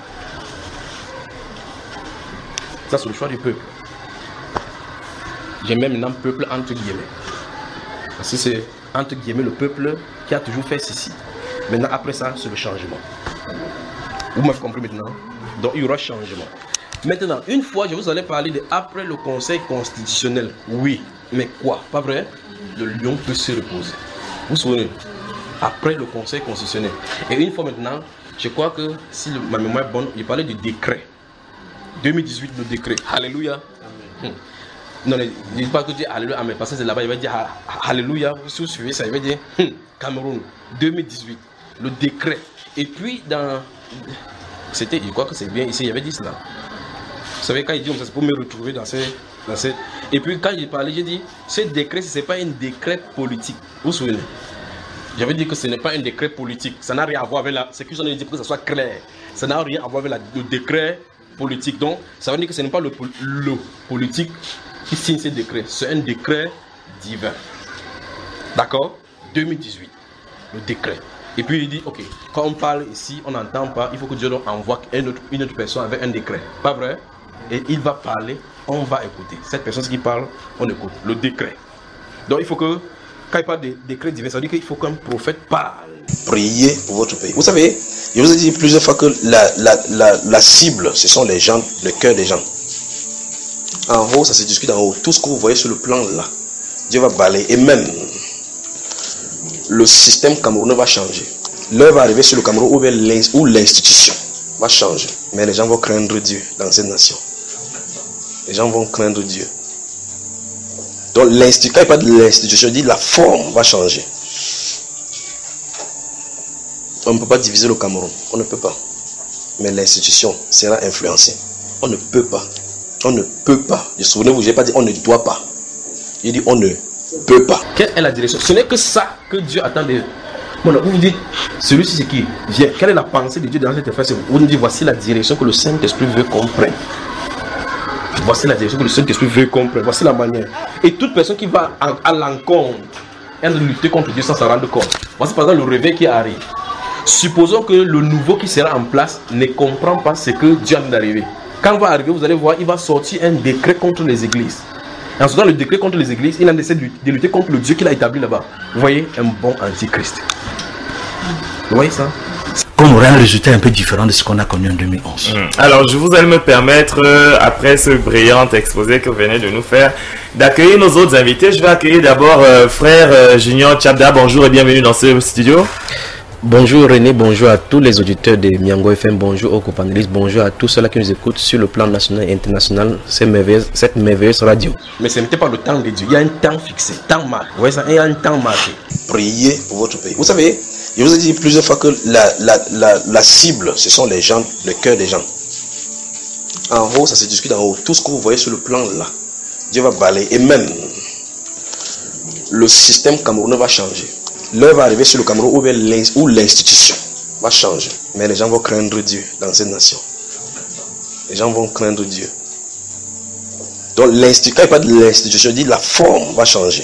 Ça, c'est le choix du peuple. J'ai même un peuple entre guillemets. Parce que c'est entre guillemets le peuple qui a toujours fait ceci. Maintenant, après ça, c'est le changement. Vous m'avez compris maintenant? Donc, il y aura changement. Maintenant, une fois, je vous allais parler de après le Conseil constitutionnel. Oui, mais quoi? Pas vrai? Le lion peut se reposer. Vous vous souvenez? Après le Conseil constitutionnel. Et une fois maintenant, je crois que si ma mémoire est bonne, il parlait du décret. 2018, le décret. Alléluia. Non, ne dis pas que tu dis Alléluia, mais parce que c'est là-bas, il va dire Alléluia. Si vous suivez ça, il va dire Cameroun, 2018, le décret. Et puis, c'était, je crois que c'est bien ici, il y avait dit cela. Vous savez, quand il dit, c'est pour me retrouver dans ces. Et puis, quand il parlait, j'ai dit, ce décret, ce n'est pas un décret politique. Vous vous souvenez? J'avais dit que ce n'est pas un décret politique. Ça n'a rien à voir avec la. C'est que j'en ai dit pour que ça soit clair. Ça n'a rien à voir avec le décret politique. Donc, ça veut dire que ce n'est pas le politique qui signe ces décrets. C'est un décret divin. D'accord? 2018. Le décret. Et puis il dit, ok, quand on parle ici, on n'entend pas, il faut que Dieu nous envoie une autre personne avec un décret. Pas vrai? Et il va parler, on va écouter. Cette personne qui parle, on écoute. Le décret. Donc il faut que, quand il parle de décret divin, ça veut dire qu'il faut qu'un prophète parle. Priez pour votre pays. Vous savez, je vous ai dit plusieurs fois que la cible, ce sont les gens, le cœur des gens. En haut, ça se discute en haut. Tout ce que vous voyez sur le plan là, Dieu va balayer. Et même, le système camerounais va changer. L'heure va arriver sur le Cameroun où l'institution va changer. Mais les gens vont craindre Dieu dans cette nation. Les gens vont craindre Dieu. Donc, quand il parle de l'institution, il dit la forme va changer. On ne peut pas diviser le Cameroun. On ne peut pas. Mais l'institution sera influencée. On ne peut pas. On ne peut pas. Souvenez-vous, je n'ai pas dit on ne doit pas. J'ai dit on ne peut pas. Quelle est la direction? Ce n'est que ça que Dieu attend de. Bon, vous dites, celui-ci c'est qui vient. Quelle est la pensée de Dieu dans cette affaire? Vous nous dites, voici la direction que le Saint-Esprit veut comprendre. Voici la direction que le Saint-Esprit veut comprendre. Voici la manière. Et toute personne qui va à l'encontre, elle doit lutter contre Dieu sans s'en rendre compte. Voici par exemple le réveil qui arrive. Supposons que le nouveau qui sera en place ne comprend pas ce que Dieu a d'arriver. Quand il va arriver, vous allez voir, il va sortir un décret contre les églises. Et en sortant le décret contre les églises, il en essaie de lutter contre le Dieu qu'il a établi là-bas. Vous voyez, un bon antichrist. Vous voyez ça? Qu'on aurait un résultat un peu différent de ce qu'on a connu en 2011. Alors, je vous allez me permettre, après ce brillant exposé que vous venez de nous faire, d'accueillir nos autres invités. Je vais accueillir d'abord frère Junior Tchabda. Bonjour et bienvenue dans ce studio. Bonjour René, bonjour à tous les auditeurs de Miango FM, bonjour aux copanélistes, bonjour à tous ceux-là qui nous écoutent sur le plan national et international, cette merveilleuse radio. Mais ce n'était pas le temps de Dieu, il y a un temps fixé, temps marqué. Vous voyez ça, il y a un temps marqué. Priez pour votre pays. Vous savez, je vous ai dit plusieurs fois que la cible, ce sont les gens, le cœur des gens. En haut, ça se discute en haut. Tout ce que vous voyez sur le plan là, Dieu va balayer. Et même, le système camerounais va changer. L'heure va arriver sur le Cameroun où l'institution va changer. Mais les gens vont craindre Dieu dans cette nation. Les gens vont craindre Dieu. Donc, quand il n'y a pas de l'institution, dit la forme va changer.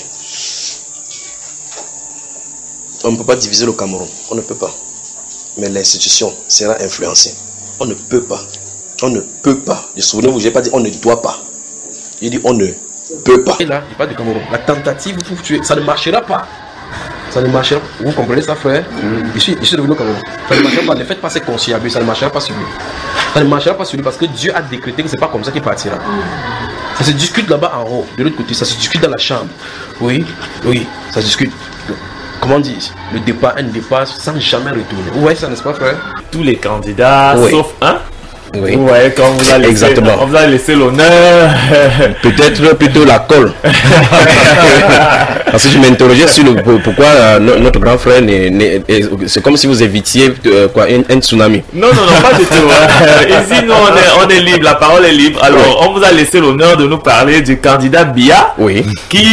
On ne peut pas diviser le Cameroun. On ne peut pas. Mais l'institution sera influencée. On ne peut pas. On ne peut pas. Souvenez-vous, je n'ai pas dit on ne doit pas. J'ai dit on ne peut pas. Et là, il n'y a pas de Cameroun. La tentative pour tuer, ça ne marchera pas. Ça ne marchera pas. Vous comprenez ça, frère? Je suis devenu au Cameroun. Ça ne marchera pas. Ne faites pas ces conciliables. Ça ne marchera pas sur lui. Ça ne marchera pas sur lui parce que Dieu a décrété que ce n'est pas comme ça qu'il partira. Ça se discute là-bas en haut. De l'autre côté, ça se discute dans la chambre. Oui, ça se discute. Comment dire, le départ, un départ sans jamais retourner. Vous voyez ça, n'est-ce pas, frère? Tous les candidats, sauf un. Oui. Vous voyez, quand vous allez on vous a laissé l'honneur. Peut-être plutôt la colle. Parce que je m'interrogeais sur pourquoi notre grand frère c'est comme si vous évitiez un tsunami. Non, pas du tout. Ici, nous, on est libre, la parole est libre. Alors, on vous a laissé l'honneur de nous parler du candidat Biya, qui,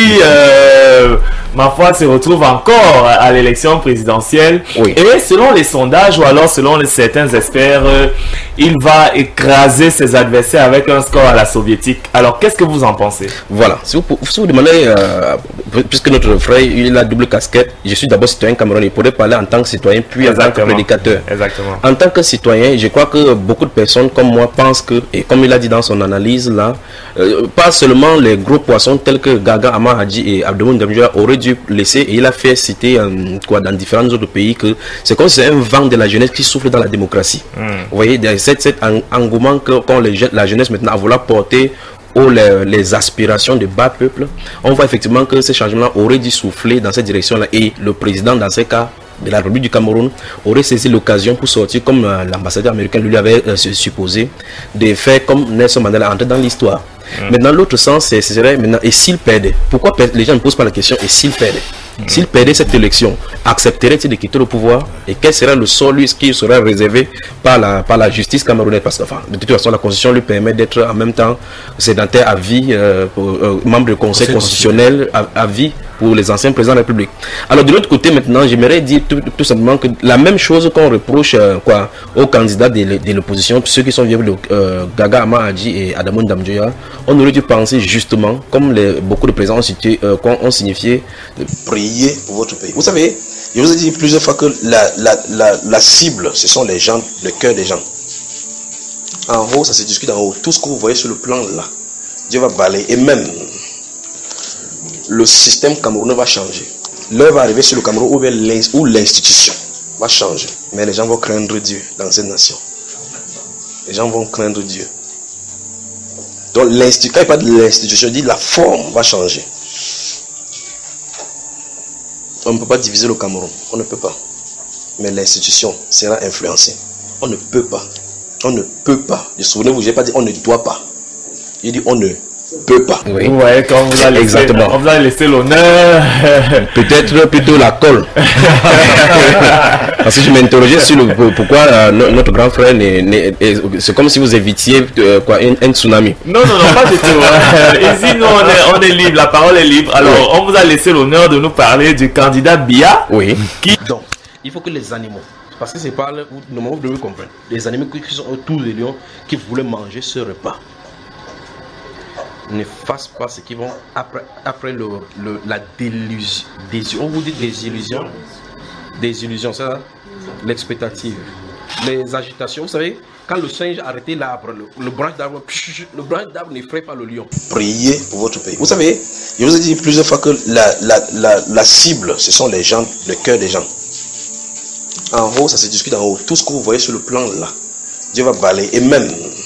ma foi, se retrouve encore à l'élection présidentielle. Et selon les sondages, ou alors selon certains experts, il va écraser ses adversaires avec un score à la soviétique. Alors, qu'est-ce que vous en pensez? Voilà. Si vous demandez, puisque notre frère, il a double casquette, je suis d'abord citoyen camerounais, il pourrait parler en tant que citoyen, puis en tant que prédicateur. Exactement. En tant que citoyen, je crois que beaucoup de personnes comme moi pensent que, et comme il a dit dans son analyse là, pas seulement les gros poissons tels que Gaga, Ama Hadji et Abdomoun Damjoua auraient dû laisser, et il a fait citer dans différents autres pays que c'est comme si c'est un vent de la jeunesse qui souffle dans la démocratie. Vous voyez, cet engouement qu'ont la jeunesse maintenant à vouloir porter les aspirations de bas peuple, on voit effectivement que ces changements auraient dû souffler dans cette direction-là, et le président dans ces cas de la République du Cameroun aurait saisi l'occasion pour sortir, comme l'ambassadeur américain lui avait supposé, de faire comme Nelson Mandela, entrer dans l'histoire. Maintenant, l'autre sens, ce serait maintenant, et s'il perdait? Pourquoi les gens ne posent pas la question, et s'il perdait? S'il perdait cette élection, accepterait-il de quitter le pouvoir? Et quel serait le sort qui serait réservé par la justice camerounaise? Parce que, de toute façon, la Constitution lui permet d'être en même temps sédentaire à vie, membre du Conseil constitutionnel à vie pour les anciens présidents de la République. Alors, de l'autre côté, maintenant, j'aimerais dire tout simplement que la même chose qu'on reproche aux candidats de l'opposition, ceux qui sont vieux de Gaga, Ama Hadji et Abdomoun Damjoua, on aurait dû penser justement, comme beaucoup de présidents ont signifié, de prier pour votre pays. Vous savez, je vous ai dit plusieurs fois que la cible, ce sont les gens, le cœur des gens. En haut, ça se discute en haut. Tout ce que vous voyez sur le plan là, Dieu va balayer. Et même, le système camerounais va changer. L'heure va arriver sur le Cameroun où l'institution va changer. Mais les gens vont craindre Dieu dans cette nation. Les gens vont craindre Dieu. Donc, quand il n'y a pas de l'institution, dit la forme va changer. On ne peut pas diviser le Cameroun. On ne peut pas. Mais l'institution sera influencée. On ne peut pas. On ne peut pas. Souvenez-vous, je n'ai pas dit on ne doit pas. J'ai dit on ne peut pas. Oui. Vous voyez, quand vous allez laisser l'honneur. Peut-être plutôt la colle. Parce que je m'interrogeais sur pourquoi notre grand frère c'est comme si vous évitiez un tsunami. Non, pas du tout. Ici, nous, on est libre, la parole est libre. Alors, on vous a laissé l'honneur de nous parler du candidat Biya. Donc, il faut que les animaux, parce que c'est pas le moment où vous devez comprendre, les animaux qui sont autour des lions, qui voulaient manger ce repas, ne fassent pas ce qu'ils vont après la délusion. On vous dit des illusions, ça, l'expectative, les agitations. Vous savez, quand le singe a arrêté l'arbre, le branche d'arbre n'effraie pas le lion. Priez pour votre pays. Vous savez, je vous ai dit plusieurs fois que la cible, ce sont les gens, le cœur des gens. En haut, ça se discute en haut. Tout ce que vous voyez sur le plan là, Dieu va balayer. Et même,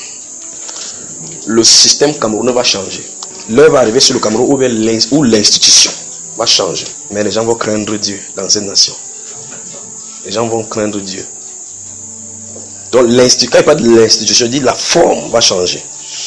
le système camerounais va changer. L'heure va arriver sur le Cameroun où l'institution va changer. Mais les gens vont craindre Dieu dans cette nation. Les gens vont craindre Dieu. Donc, quand il n'y a pas de l'institution, dit la forme va changer.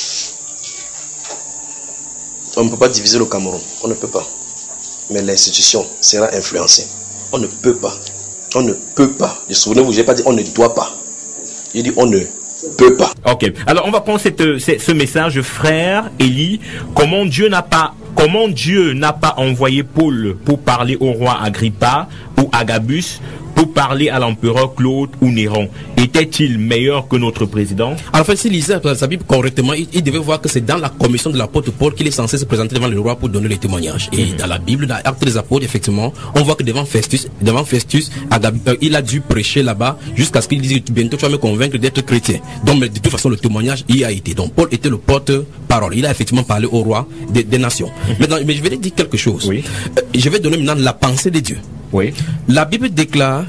On ne peut pas diviser le Cameroun. On ne peut pas. Mais l'institution sera influencée. On ne peut pas. On ne peut pas. Souvenez-vous, je n'ai pas dit on ne doit pas. J'ai dit on ne peut pas. Ok. Alors on va prendre ce message, frère Élie. Comment Dieu n'a pas envoyé Paul pour parler au roi Agrippa ou Agabus pour parler à l'empereur Claude ou Néron, était-il meilleur que notre président? En fait, s'il lisait sa Bible correctement, il devait voir que c'est dans la commission de l'apôtre Paul qu'il est censé se présenter devant le roi pour donner les témoignages. Et dans la Bible, dans l'Acte des Apôtres, effectivement, on voit que devant Festus, il a dû prêcher là-bas jusqu'à ce qu'il dise bientôt tu vas me convaincre d'être chrétien. Donc, mais de toute façon, le témoignage y a été. Donc, Paul était le porte-parole. Il a effectivement parlé au roi des nations. Maintenant, mais je vais dire quelque chose. Oui. Je vais donner maintenant la pensée de Dieu. Oui. La Bible déclare,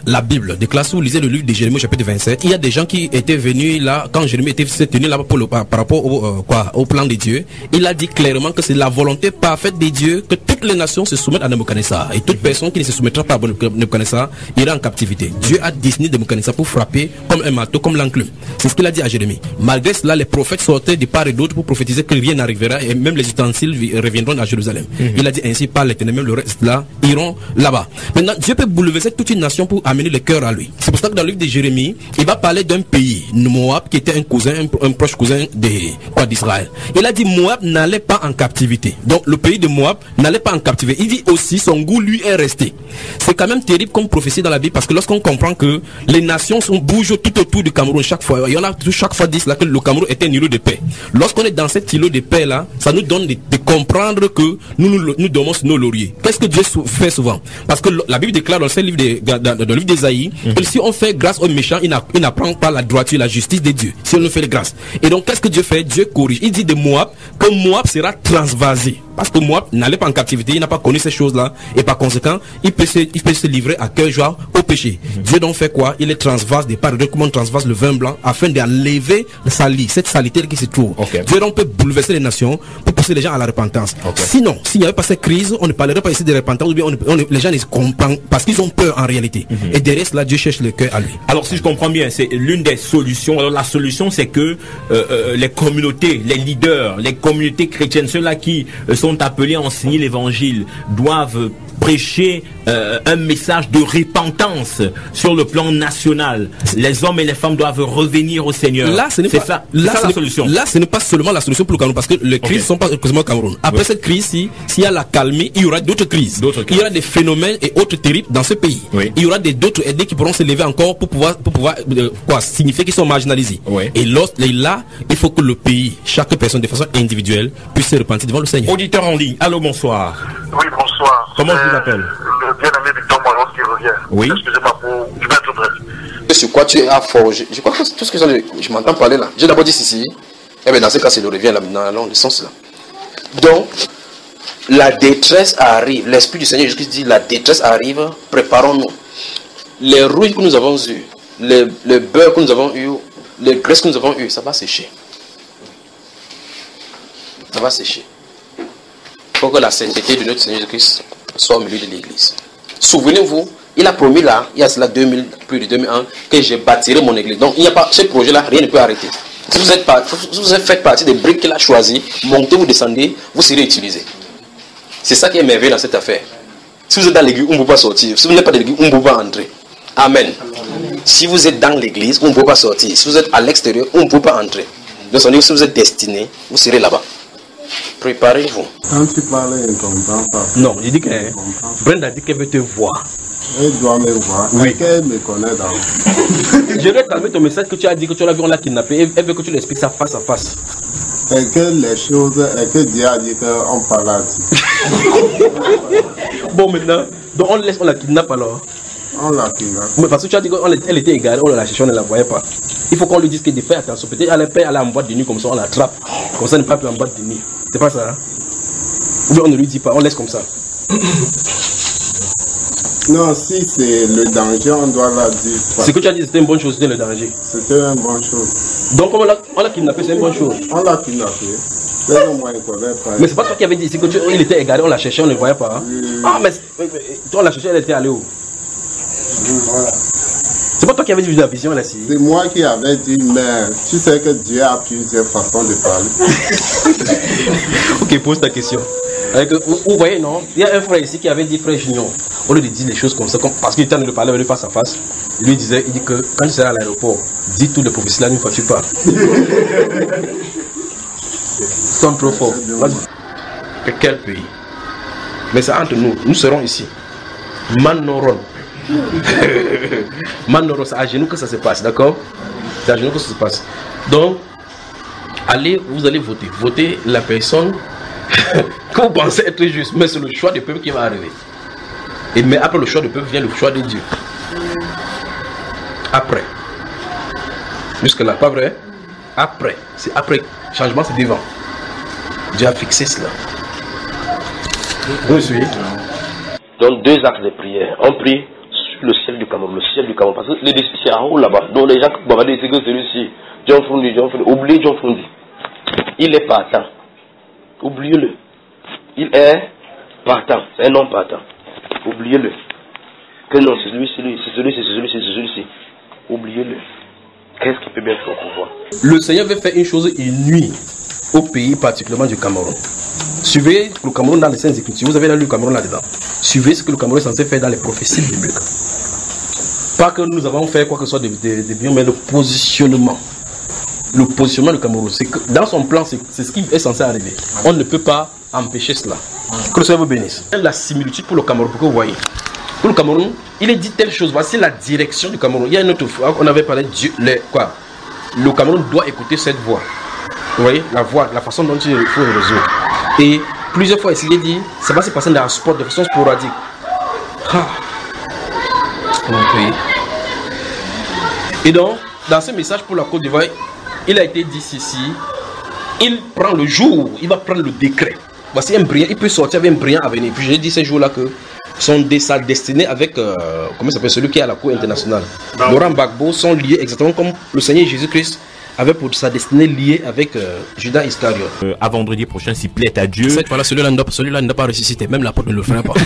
si vous lisez le livre de Jérémie chapitre 27, il y a des gens qui étaient venus là, quand Jérémie s'est tenu là par rapport au plan de Dieu, il a dit clairement que c'est la volonté parfaite de Dieu que toutes les nations se soumettent à Nebuchadnezzar. Et toute personne qui ne se soumettra pas à Nebuchadnezzar ira en captivité. Dieu a destiné Nebuchadnezzar pour frapper comme un marteau, comme l'enclume. C'est ce qu'il a dit à Jérémie. Malgré cela, les prophètes sortaient de part et d'autre pour prophétiser que rien n'arrivera et même les ustensiles reviendront à Jérusalem. Il a dit ainsi par l'Éternel, même le reste là iront là-bas. Maintenant, Dieu peut bouleverser toute une nation pour amener le cœur à lui. C'est pour ça que dans le livre de Jérémie, il va parler d'un pays, Moab, qui était un proche cousin d'Israël. Il a dit Moab n'allait pas en captivité. Donc le pays de Moab n'allait pas en captivité. Il dit aussi son goût lui est resté. C'est quand même terrible comme prophétie dans la Bible parce que lorsqu'on comprend que les nations bougent tout autour du Cameroun chaque fois. Il y en a chaque fois disent là que le Cameroun était un îlot de paix. Lorsqu'on est dans cet îlot de paix là, ça nous donne de comprendre que nous dormons sur nos lauriers. Qu'est-ce que Dieu fait souvent? Parce que la Bible déclare dans le livre d'Ésaïe que si on fait grâce aux méchants, il n'apprend pas la droiture, la justice de Dieu. Si on nous fait grâce. Et donc qu'est-ce que Dieu fait? Dieu corrige. Il dit de Moab que Moab sera transvasé. Parce que Moab n'allait pas en captivité, il n'a pas connu ces choses-là. Et par conséquent, il peut se livrer à cœur joie au péché. Dieu donc fait quoi? Il est transvase des parts de comment on transvase le vin blanc afin d'enlever cette salité qui se trouve. Dieu donc peut bouleverser les nations pour pousser les gens à la repentance. Sinon, s'il n'y avait pas cette crise, on ne parlerait pas ici de repentance, ou bien les gens ne comprennent parce qu'ils ont peur en réalité. Et derrière cela, Dieu cherche le cœur à lui. Alors si je comprends bien, c'est l'une des solutions. Alors la solution, c'est que les communautés, les leaders, les communautés chrétiennes, ceux-là qui sont appelés à enseigner l'évangile, doivent prêcher un message de repentance sur le plan national. Les hommes et les femmes doivent revenir au Seigneur. Là, ce n'est pas la solution. Là, ce n'est pas seulement la solution pour le Cameroun, parce que les crises ne sont pas seulement au Cameroun. Après cette crise, s'il y a la calmie, il y aura d'autres crises. Il y aura des phénomènes et autres terribles dans ce pays. Il y aura d'autres aidés qui pourront se lever encore pour pouvoir signifier qu'ils sont marginalisés. Et là, il faut que le pays, chaque personne de façon individuelle, puisse se repentir devant le Seigneur. Auditeur en ligne, allô, bonsoir. Oui, bonsoir. Comment je vous appelle? Le bien-aimé Victor Moiron qui revient. Oui. Excusez-moi je vais être bref. Sur quoi tu es à forger? Je crois que tout ce que je m'entends parler là. J'ai d'abord dit ceci. Eh bien, dans ce cas, c'est le revient là, dans le sens là. Donc, la détresse arrive. L'Esprit du Seigneur Jésus-Christ dit la détresse arrive, préparons-nous. Les rouilles que nous avons eues, le beurre que nous avons eu, les graisses que nous avons eues, ça va sécher. Ça va sécher. Il faut que la sainteté de notre Seigneur Jésus-Christ soit au milieu de l'église. Souvenez-vous, il a promis là, il y a cela plus de 2000 ans, que je bâtirai mon église. Donc il n'y a pas ce projet-là, rien ne peut arrêter. Si vous faites partie des briques qu'il a choisies, montez, vous descendez, vous serez utilisés. C'est ça qui est merveilleux dans cette affaire. Si vous êtes dans l'église, on ne peut pas sortir. Si vous n'êtes pas dans l'église, on ne peut pas entrer. Amen. Si vous êtes dans l'église, on ne peut pas sortir. Si vous êtes à l'extérieur, on ne peut pas entrer. Donc ça veut dire que si vous êtes destiné, vous serez là-bas. Préparez-vous. Quand tu parles, je ne comprends pas. Non, je dis que Brenda dit qu'elle veut te voir. Elle doit me voir. Oui. Elle me connaît d'abord. Je vais calmer ton message que tu as dit que tu l'as vu, on l'a kidnappé. Elle veut que tu l'expliques ça face à face. Et que les choses, et que Dieu a dit qu'on parle à Dieu. Bon, maintenant, donc on la kidnappe alors. On l'a kidnappé. Mais parce que tu as dit qu'elle était égarée, on la cherchait, on ne la voyait pas. Il faut qu'on lui dise que de faire attention. Peut-être elle est en boîte de nuit, comme ça on l'attrape. Comme ça, elle n'est pas plus en boîte de nuit. C'est pas ça, hein? Ou bien on ne lui dit pas, on laisse comme ça. Non, si c'est le danger, on doit la dire. Ce que tu as dit, c'était une bonne chose, c'était le danger. C'était une bonne chose. Donc, on l'a kidnappé, c'est une bonne chose. On l'a kidnappé. Mais c'est pas toi qui avais dit, c'est que il était égaré, on l'a cherché, on ne le voyait pas. Hein? Ah, mais toi, on l'a cherché, elle était allée où? Voilà. C'est pas toi qui avais dit la vision là-ci. C'est moi qui avais dit, mais tu sais que Dieu a plusieurs façons de parler. Ok, pose ta question. Vous voyez, non? Il y a un frère ici qui avait dit, frère Junior, au lieu de dire les choses comme ça, parce qu'il était en train de parler avec lui face à face, il dit que quand tu seras à l'aéroport, dis tout le prophéties là une fois que tu pars. Sont trop fort. Quel pays? Mais c'est entre nous, nous serons ici. Manoron. Mandoro, c'est à genoux que ça se passe, d'accord? C'est à genoux que ça se passe. Donc, vous allez voter. Votez la personne que vous pensez être juste, mais c'est le choix du peuple qui va arriver. Mais après le choix du peuple vient le choix de Dieu. Après. Jusque-là, pas vrai? Après. C'est après. Changement, c'est devant. Dieu a fixé cela. Vous suivez? Donc, 2 actes de prière. On prie sur le ciel du Cameroun. Le ciel du Cameroun. Parce que c'est en haut là-bas. Donc, les gens qui vont dire que celui-ci, John Fundi. Oubliez John Fundi. Il est partant. Oubliez-le. Il est partant. C'est un homme partant. Oubliez-le. Que non, c'est celui-ci. Oubliez-le. Qu'est-ce qui peut bien faire au pouvoir? Le Seigneur veut faire une chose, il nuit au pays, particulièrement du Cameroun. Suivez le Cameroun dans les Saintes Écritures. Vous avez lu le Cameroun là-dedans. Suivez ce que le Cameroun est censé faire dans les prophéties bibliques. Pas que nous avons fait quoi que ce soit de bien, mais le positionnement. Le positionnement du Cameroun, c'est que dans son plan, c'est ce qui est censé arriver. On ne peut pas empêcher cela. Que le Seigneur vous bénisse. La similitude pour le Cameroun, pour que vous voyez. Pour le Cameroun, il est dit telle chose. Voici la direction du Cameroun. Il y a une autre fois, on avait parlé de Dieu. Le Cameroun doit écouter cette voix. Vous voyez, la voix, la façon dont il faut le résoudre. Et plusieurs fois, il est dit, ça va se passer dans un sport de façon sporadique. Mon pays. Et donc, dans ce message pour la Côte d'Ivoire, il a été dit ceci. Il prend le jour, il va prendre le décret. Voici un brillant, il peut sortir avec un brillant avenir. Puis j'ai dit ces jours-là que sa destinée avec, comment s'appelle, celui qui est à la Cour internationale, Laurent Gbagbo, sont liés exactement comme le Seigneur Jésus-Christ avait pour sa destinée liée avec Judas Iscariote. À vendredi prochain, s'il plaît à Dieu. Cette fois-là, celui-là ne doit pas ressusciter. Même l'apôtre ne le fera pas.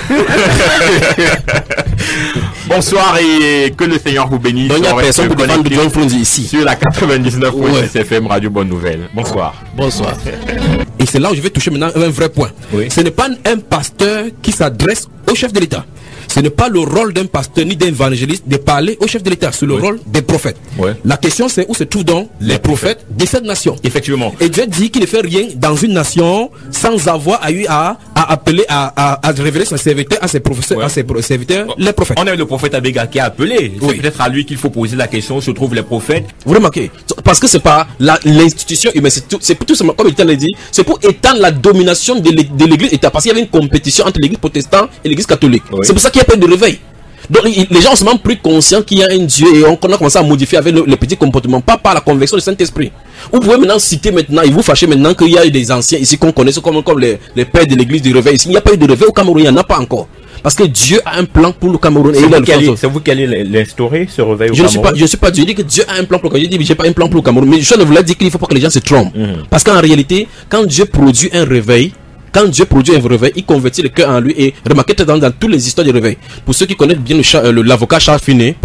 Bonsoir et que le Seigneur vous bénisse. Donc il n'y a personne pour défendre John Fundi ici. Sur la 99.6 FM Radio Bonne Nouvelle. Bonsoir. Bonsoir. Et c'est là où je vais toucher maintenant un vrai point. Oui. Ce n'est pas un pasteur qui s'adresse au chef de l'État. Ce n'est pas le rôle d'un pasteur ni d'un évangéliste de parler au chef de l'État. C'est le rôle des prophètes. La question c'est où se trouvent donc les prophètes de cette nation. Effectivement. Et Dieu dit qu'il ne fait rien dans une nation sans avoir eu à appeler, à révéler son serviteur à ses professeurs, à ses serviteurs, les prophètes. On a le prophète Abega qui a appelé. C'est peut-être à lui qu'il faut poser la question où se trouvent les prophètes. Vous remarquez? Parce que c'est pas l'institution humaine, c'est tout simplement, comme l'État l'a dit, c'est pour étendre la domination de l'église État. Parce qu'il y avait une compétition entre l'église protestante et l'église catholique. C'est pour ça qu'il y a pas de réveil. Donc les gens sont même plus conscients qu'il y a un Dieu et on a commencé à modifier avec le petit comportement, pas par la conversion du Saint-Esprit. Vous pouvez maintenant citer maintenant, et vous fâchez maintenant qu'il y a des anciens ici qu'on connaît comme les pères de l'église du réveil. Ici, il n'y a pas eu de réveil au Cameroun, il n'y en a pas encore. Parce que Dieu a un plan pour le Cameroun. C'est vous qui allez l'instaurer, ce réveil au Cameroun? Je ne suis pas Dieu. Je dis que Dieu a un plan pour le Cameroun. Je dis que j'ai pas un plan pour le Cameroun. Mais je ne voulais dire qu'il ne faut pas que les gens se trompent. Parce qu'en réalité, quand Dieu produit un réveil, il convertit le cœur en lui. Et remarquez dans toutes les histoires du réveil. Pour ceux qui connaissent bien l'avocat Charles Finet,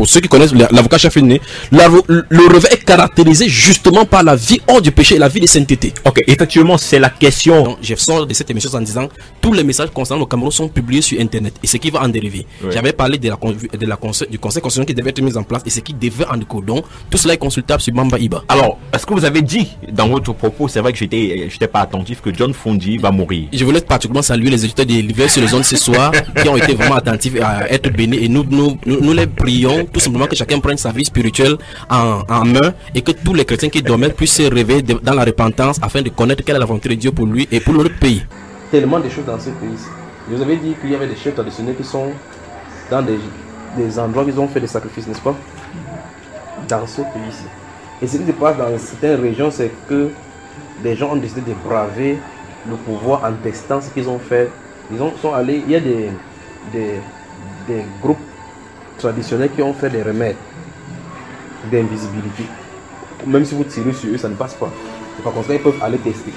le réveil est caractérisé justement par la vie hors du péché et la vie de sainteté. Ok, effectivement, c'est la question. Donc, je sors de cette émission en disant tous les messages concernant le Cameroun sont publiés sur Internet et ce qui va en dériver. J'avais parlé du conseil constitutionnel qui devait être mis en place et ce qui devait en découler. Donc, tout cela est consultable sur Mamba Iba. Alors, est-ce que vous avez dit dans votre propos, c'est vrai que j'étais pas attentif, que John Fundi va mourir? Je voulais particulièrement saluer les éditeurs des livres sur les zones ce soir qui ont été vraiment attentifs à être bénis et nous les prions tout simplement que chacun prenne sa vie spirituelle en main et que tous les chrétiens qui dormaient puissent se réveiller dans la repentance afin de connaître quelle est la volonté de Dieu pour lui et pour notre pays. Tellement de choses dans ce pays. Je vous avais dit qu'il y avait des chefs traditionnels qui sont dans des endroits où ils ont fait des sacrifices, n'est-ce pas? Dans ce pays-ci. Et ce qui se passe dans certaines régions, c'est que des gens ont décidé de braver le pouvoir en testant ce qu'ils ont fait. Sont allés, il y a des groupes traditionnels qui ont fait des remèdes d'invisibilité. Même si vous tirez sur eux, ça ne passe pas. Et par conséquent, ils peuvent aller tester.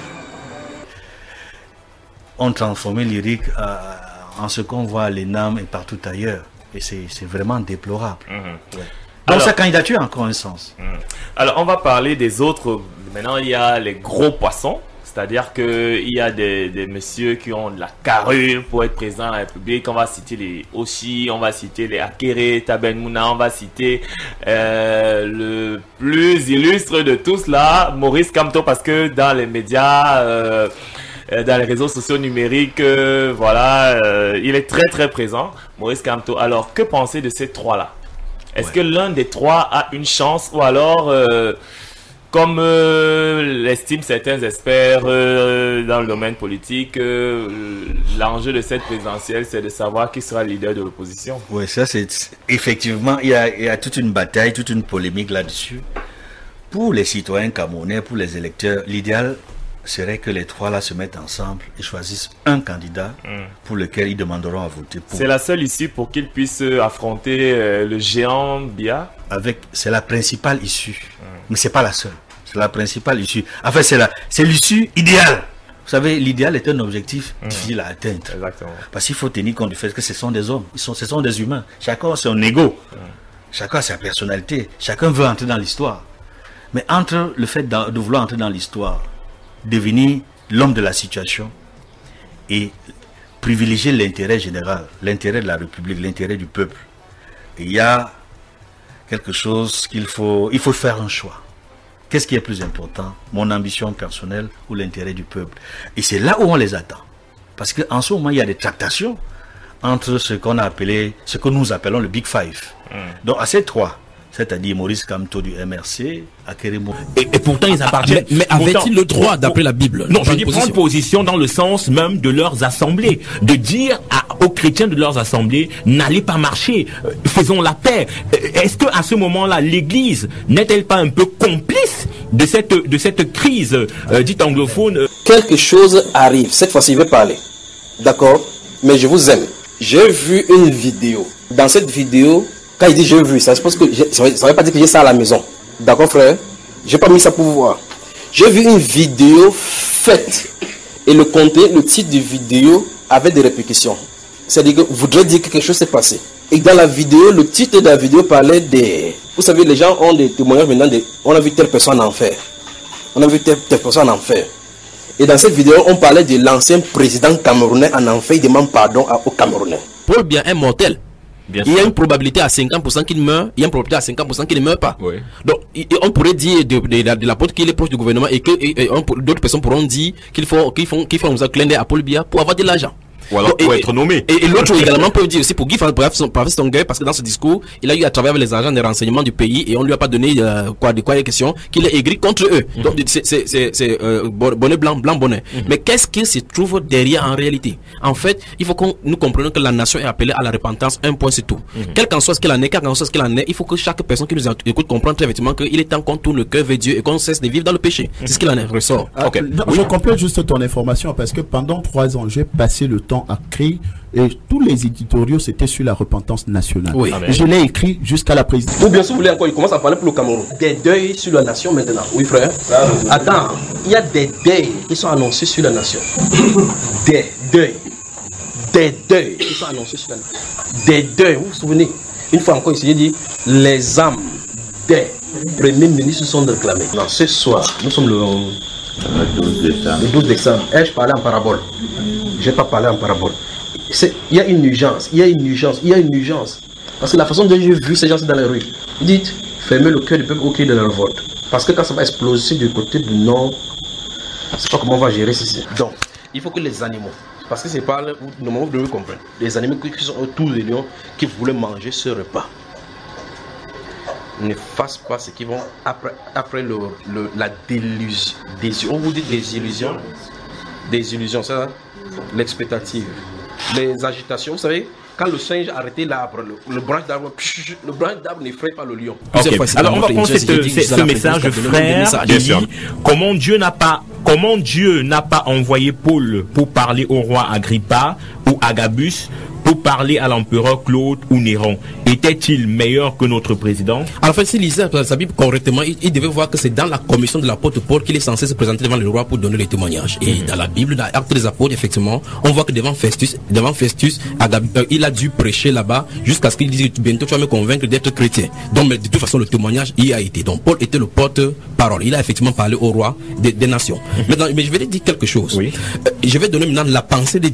On transformait l'Irique en ce qu'on voit à l'ENAM et partout ailleurs. Et c'est vraiment déplorable. Donc sa candidature a encore un sens. Alors on va parler des autres. Maintenant il y a les gros poissons. C'est-à-dire qu'il y a des messieurs qui ont de la carrure pour être présents à la République. On va citer les Oshi, on va citer les Akere, Taben Mouna, on va citer le plus illustre de tous là, Maurice Kamto, parce que dans les médias dans les réseaux sociaux numériques. Voilà, il est très très présent, Maurice Kamto. Alors, que penser de ces trois-là? Est-ce que l'un des trois a une chance, ou alors, comme l'estiment certains experts dans le domaine politique, l'enjeu de cette présidentielle, c'est de savoir qui sera le leader de l'opposition? Oui, ça c'est effectivement, il y a toute une bataille, toute une polémique là-dessus. Pour les citoyens camerounais, pour les électeurs, l'idéal serait que les trois là se mettent ensemble et choisissent un candidat pour lequel ils demanderont à voter pour. C'est la seule issue pour qu'ils puissent affronter le géant Biya? C'est la principale issue, mais c'est pas la seule. C'est la principale issue. Enfin, c'est l'issue idéale. Vous savez, l'idéal est un objectif difficile à atteindre. Exactement. Parce qu'il faut tenir compte du fait que ce sont des hommes, ce sont des humains. Chacun a son ego, chacun a sa personnalité, chacun veut entrer dans l'histoire. Mais entre le fait de vouloir entrer dans l'histoire, devenir l'homme de la situation et privilégier l'intérêt général, l'intérêt de la République, l'intérêt du peuple, il y a quelque chose il faut faire un choix. Qu'est-ce qui est plus important? Mon ambition personnelle ou l'intérêt du peuple? Et c'est là où on les attend. Parce qu'en ce moment, il y a des tractations entre ce que nous appelons le Big Five. Donc à ces trois, c'est-à-dire Maurice Kamto du MRC, Akeremo. Et pourtant, ils appartiennent. Mais avaient-ils le droit, d'après la Bible? Non, je dis prendre position dans le sens même de leurs assemblées. De dire aux chrétiens de leurs assemblées, n'allez pas marcher, faisons la paix. Est-ce qu'à ce moment-là, l'Église n'est-elle pas un peu complice de cette crise dite anglophone? Quelque chose arrive. Cette fois-ci, je vais parler. D'accord? Mais je vous aime. J'ai vu une vidéo. Dans cette vidéo, quand il dit j'ai vu, ça, je pense que ça ne veut pas dire que j'ai ça à la maison. D'accord, frère? J'ai pas mis ça pour vous voir. J'ai vu une vidéo faite. Et le titre de vidéo avait des répercussions. C'est-à-dire que voudrait dire que quelque chose s'est passé. Et dans la vidéo, le titre de la vidéo parlait des... Vous savez, les gens ont des témoignages maintenant on a vu telle personne en enfer. On a vu telle personne en enfer. Et dans cette vidéo, on parlait de l'ancien président camerounais en enfer. Il demande pardon aux Camerounais. Paul Biya est mortel. Il y a une probabilité à 50% qu'il meurt, il y a une probabilité à 50% qu'il ne meurt pas. Oui. Donc, on pourrait dire de l'apôtre qu'il est proche du gouvernement et que d'autres personnes pourront dire qu'ils font un clin d'œil à Paul Biya pour avoir de l'argent. Ou alors pour être nommé. Et l'autre également peut dire aussi pour Guy Fastonguer, parce que dans ce discours, il a eu à travailler avec les agents des renseignements du pays et on lui a pas donné de quoi il est question, qu'il est aigri contre eux. Donc c'est bonnet blanc bonnet. Mais qu'est-ce qui se trouve derrière en réalité? En fait, il faut que nous comprenions que la nation est appelée à la repentance, un point c'est tout. Quel qu'en soit ce qu'elle en est, il faut que chaque personne qui nous écoute comprenne très effectivement qu'il est temps qu'on tourne le cœur vers Dieu et qu'on cesse de vivre dans le péché. C'est ce qu'il en est ressort. Je complète juste ton information parce que pendant 3 ans, j'ai passé le temps à créer et tous les éditoriaux c'était sur la repentance nationale. Oui. Je l'ai écrit jusqu'à la présidence. Ou bien si vous voulez encore, il commence à parler pour le Cameroun. Des deuils sur la nation maintenant. Oui frère. Attends, il y a des deuils qui sont annoncés sur la nation. Des deuils qui sont annoncés sur la nation. Des deuils, vous vous souvenez? Une fois encore, il dit les âmes des premiers ministres sont réclamées. Non, ce soir, nous sommes le 12 décembre. Je parlais en parabole. Je n'ai pas parlé en parabole. Il y a une urgence. Parce que la façon dont j'ai vu ces gens dans les rues, dites, fermez le cœur du peuple au cri de la révolte. Parce que quand ça va exploser du côté du nord, je ne sais pas comment on va gérer ceci. Donc, il faut que les animaux, parce que c'est pas le moment où vous devez comprendre, les animaux qui sont autour des lions, qui voulaient manger ce repas, ne fassent pas ce qu'ils vont après la délusion. On vous dit des illusions, ça, l'expectative, les agitations. Vous savez, quand le singe a arrêté l'arbre, le branche d'arbre n'effraie pas le lion. Okay. Alors on va prendre ce message, frère, qui dit comment Dieu n'a pas envoyé Paul pour parler au roi Agrippa ou Agabus, pour parler à l'empereur Claude ou Néron. Était-il meilleur que notre président? En fait, s'il lisait sa Bible correctement, il devait voir que c'est dans la commission de l'apôtre Paul qu'il est censé se présenter devant le roi pour donner les témoignages. Et dans la Bible, dans l'Acte des Apôtres, effectivement, on voit que devant Festus, il a dû prêcher là-bas jusqu'à ce qu'il dise bientôt tu vas me convaincre d'être chrétien. Donc, mais de toute façon, le témoignage y a été. Donc, Paul était le porte-parole. Il a effectivement parlé au roi des nations. Maintenant, mais je vais te dire quelque chose. Oui. Je vais donner maintenant la pensée de Dieu.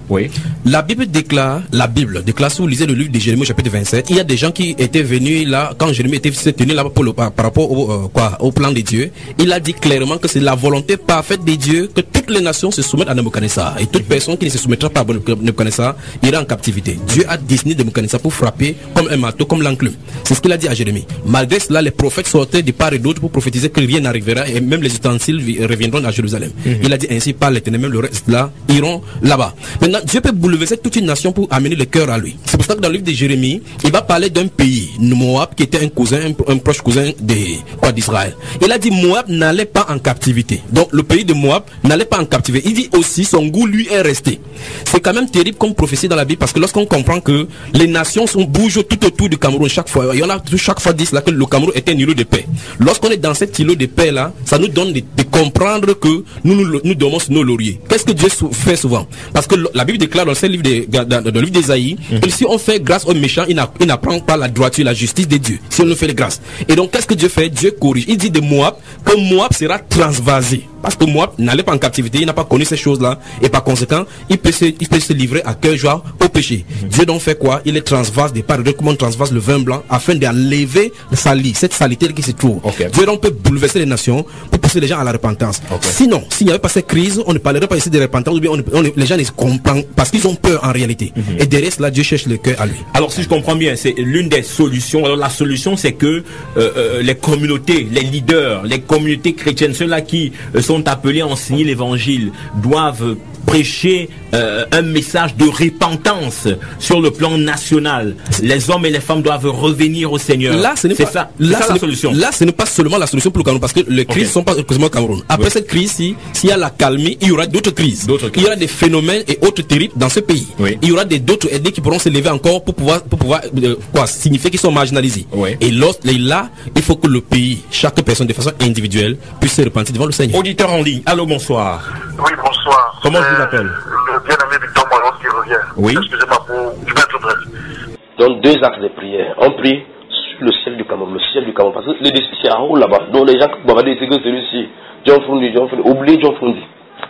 Oui. La Bible déclare, si vous lisez le livre de Jérémie chapitre 27, il y a des gens qui étaient venus là, quand Jérémie était tenu là par rapport au plan de Dieu, il a dit clairement que c'est la volonté parfaite de Dieu que toutes les nations se soumettent à Nebuchadnezzar. Et toute personne qui ne se soumettra pas à Nebuchadnezzar ira en captivité. Dieu a destiné Nebuchadnezzar pour frapper comme un marteau, comme l'enclume. C'est ce qu'il a dit à Jérémie. Malgré cela, les prophètes sortaient de part et d'autre pour prophétiser que rien n'arrivera et même les ustensiles reviendront à Jérusalem. Il a dit ainsi par l'Éternel, même le reste là iront là-bas. Maintenant, Dieu peut bouleverser toute une nation pour amener le cœur à lui. C'est pour ça que dans le livre de Jérémie, il va parler d'un pays, Moab, qui était un proche cousin d'Israël. Il a dit Moab n'allait pas en captivité. Donc le pays de Moab n'allait pas en captivité. Il dit aussi son goût lui est resté. C'est quand même terrible comme prophétie dans la Bible parce que lorsqu'on comprend que les nations bougent tout autour du Cameroun chaque fois, il y en a chaque fois disent là que le Cameroun était un îlot de paix. Lorsqu'on est dans cet îlot de paix là, ça nous donne de comprendre que nous dormons sur nos lauriers. Qu'est-ce que Dieu fait souvent? Parce que la Bible déclare dans le livre d'Ésaïe que si on fait grâce aux méchants, il n'apprend pas la droiture, la justice de Dieu. Si on nous fait les grâces. Et donc qu'est-ce que Dieu fait? Dieu corrige. Il dit de Moab que Moab sera transvasé. Parce que Moab n'allait pas en captivité, il n'a pas connu ces choses-là. Et par conséquent, il peut se livrer à cœur joie au péché. Dieu donc fait quoi? Il est transvase des parts de comment on transvase le vin blanc afin d'enlever cette saleté qui se trouve. Dieu donc peut bouleverser les nations pour pousser les gens à la repentance. Sinon, s'il n'y avait pas cette crise, on ne parlerait pas ici de repentance, ou bien les gens ne se comprennent parce qu'ils ont peur en réalité. Et derrière cela, Dieu cherche le cœur à lui. Alors si je comprends bien, c'est l'une des solutions. Alors la solution, c'est que les communautés, les leaders, les communautés chrétiennes, ceux-là qui sont appelés à enseigner l'évangile, doivent prêcher un message de repentance sur le plan national. Les hommes et les femmes doivent revenir au Seigneur. Là, ce n'est pas la solution. Là, ce n'est pas seulement la solution pour le Cameroun, parce que les crises ne sont pas exclusivement au Cameroun. Après cette crise, s'il y a la calmie, il y aura d'autres crises. Il y aura des phénomènes et autres terribles dans ce pays. Il y aura d'autres ethnies qui pourront se lever encore pour pouvoir signifier qu'ils sont marginalisés. Et là, il faut que le pays, chaque personne de façon individuelle, puisse se repentir devant le Seigneur. Auditeur en ligne, allô, bonsoir. Oui, bonsoir. Comment je vous appelle? Le bien-aimé Victor Moiron qui revient. Oui. Excusez-moi je vais être bref. Donc 2 actes de prière. On prie sur le ciel du Cameroun, parce que c'est en haut là-bas. Donc les gens qui vont dire que celui-ci, John Fundi, oubliez John Fundi.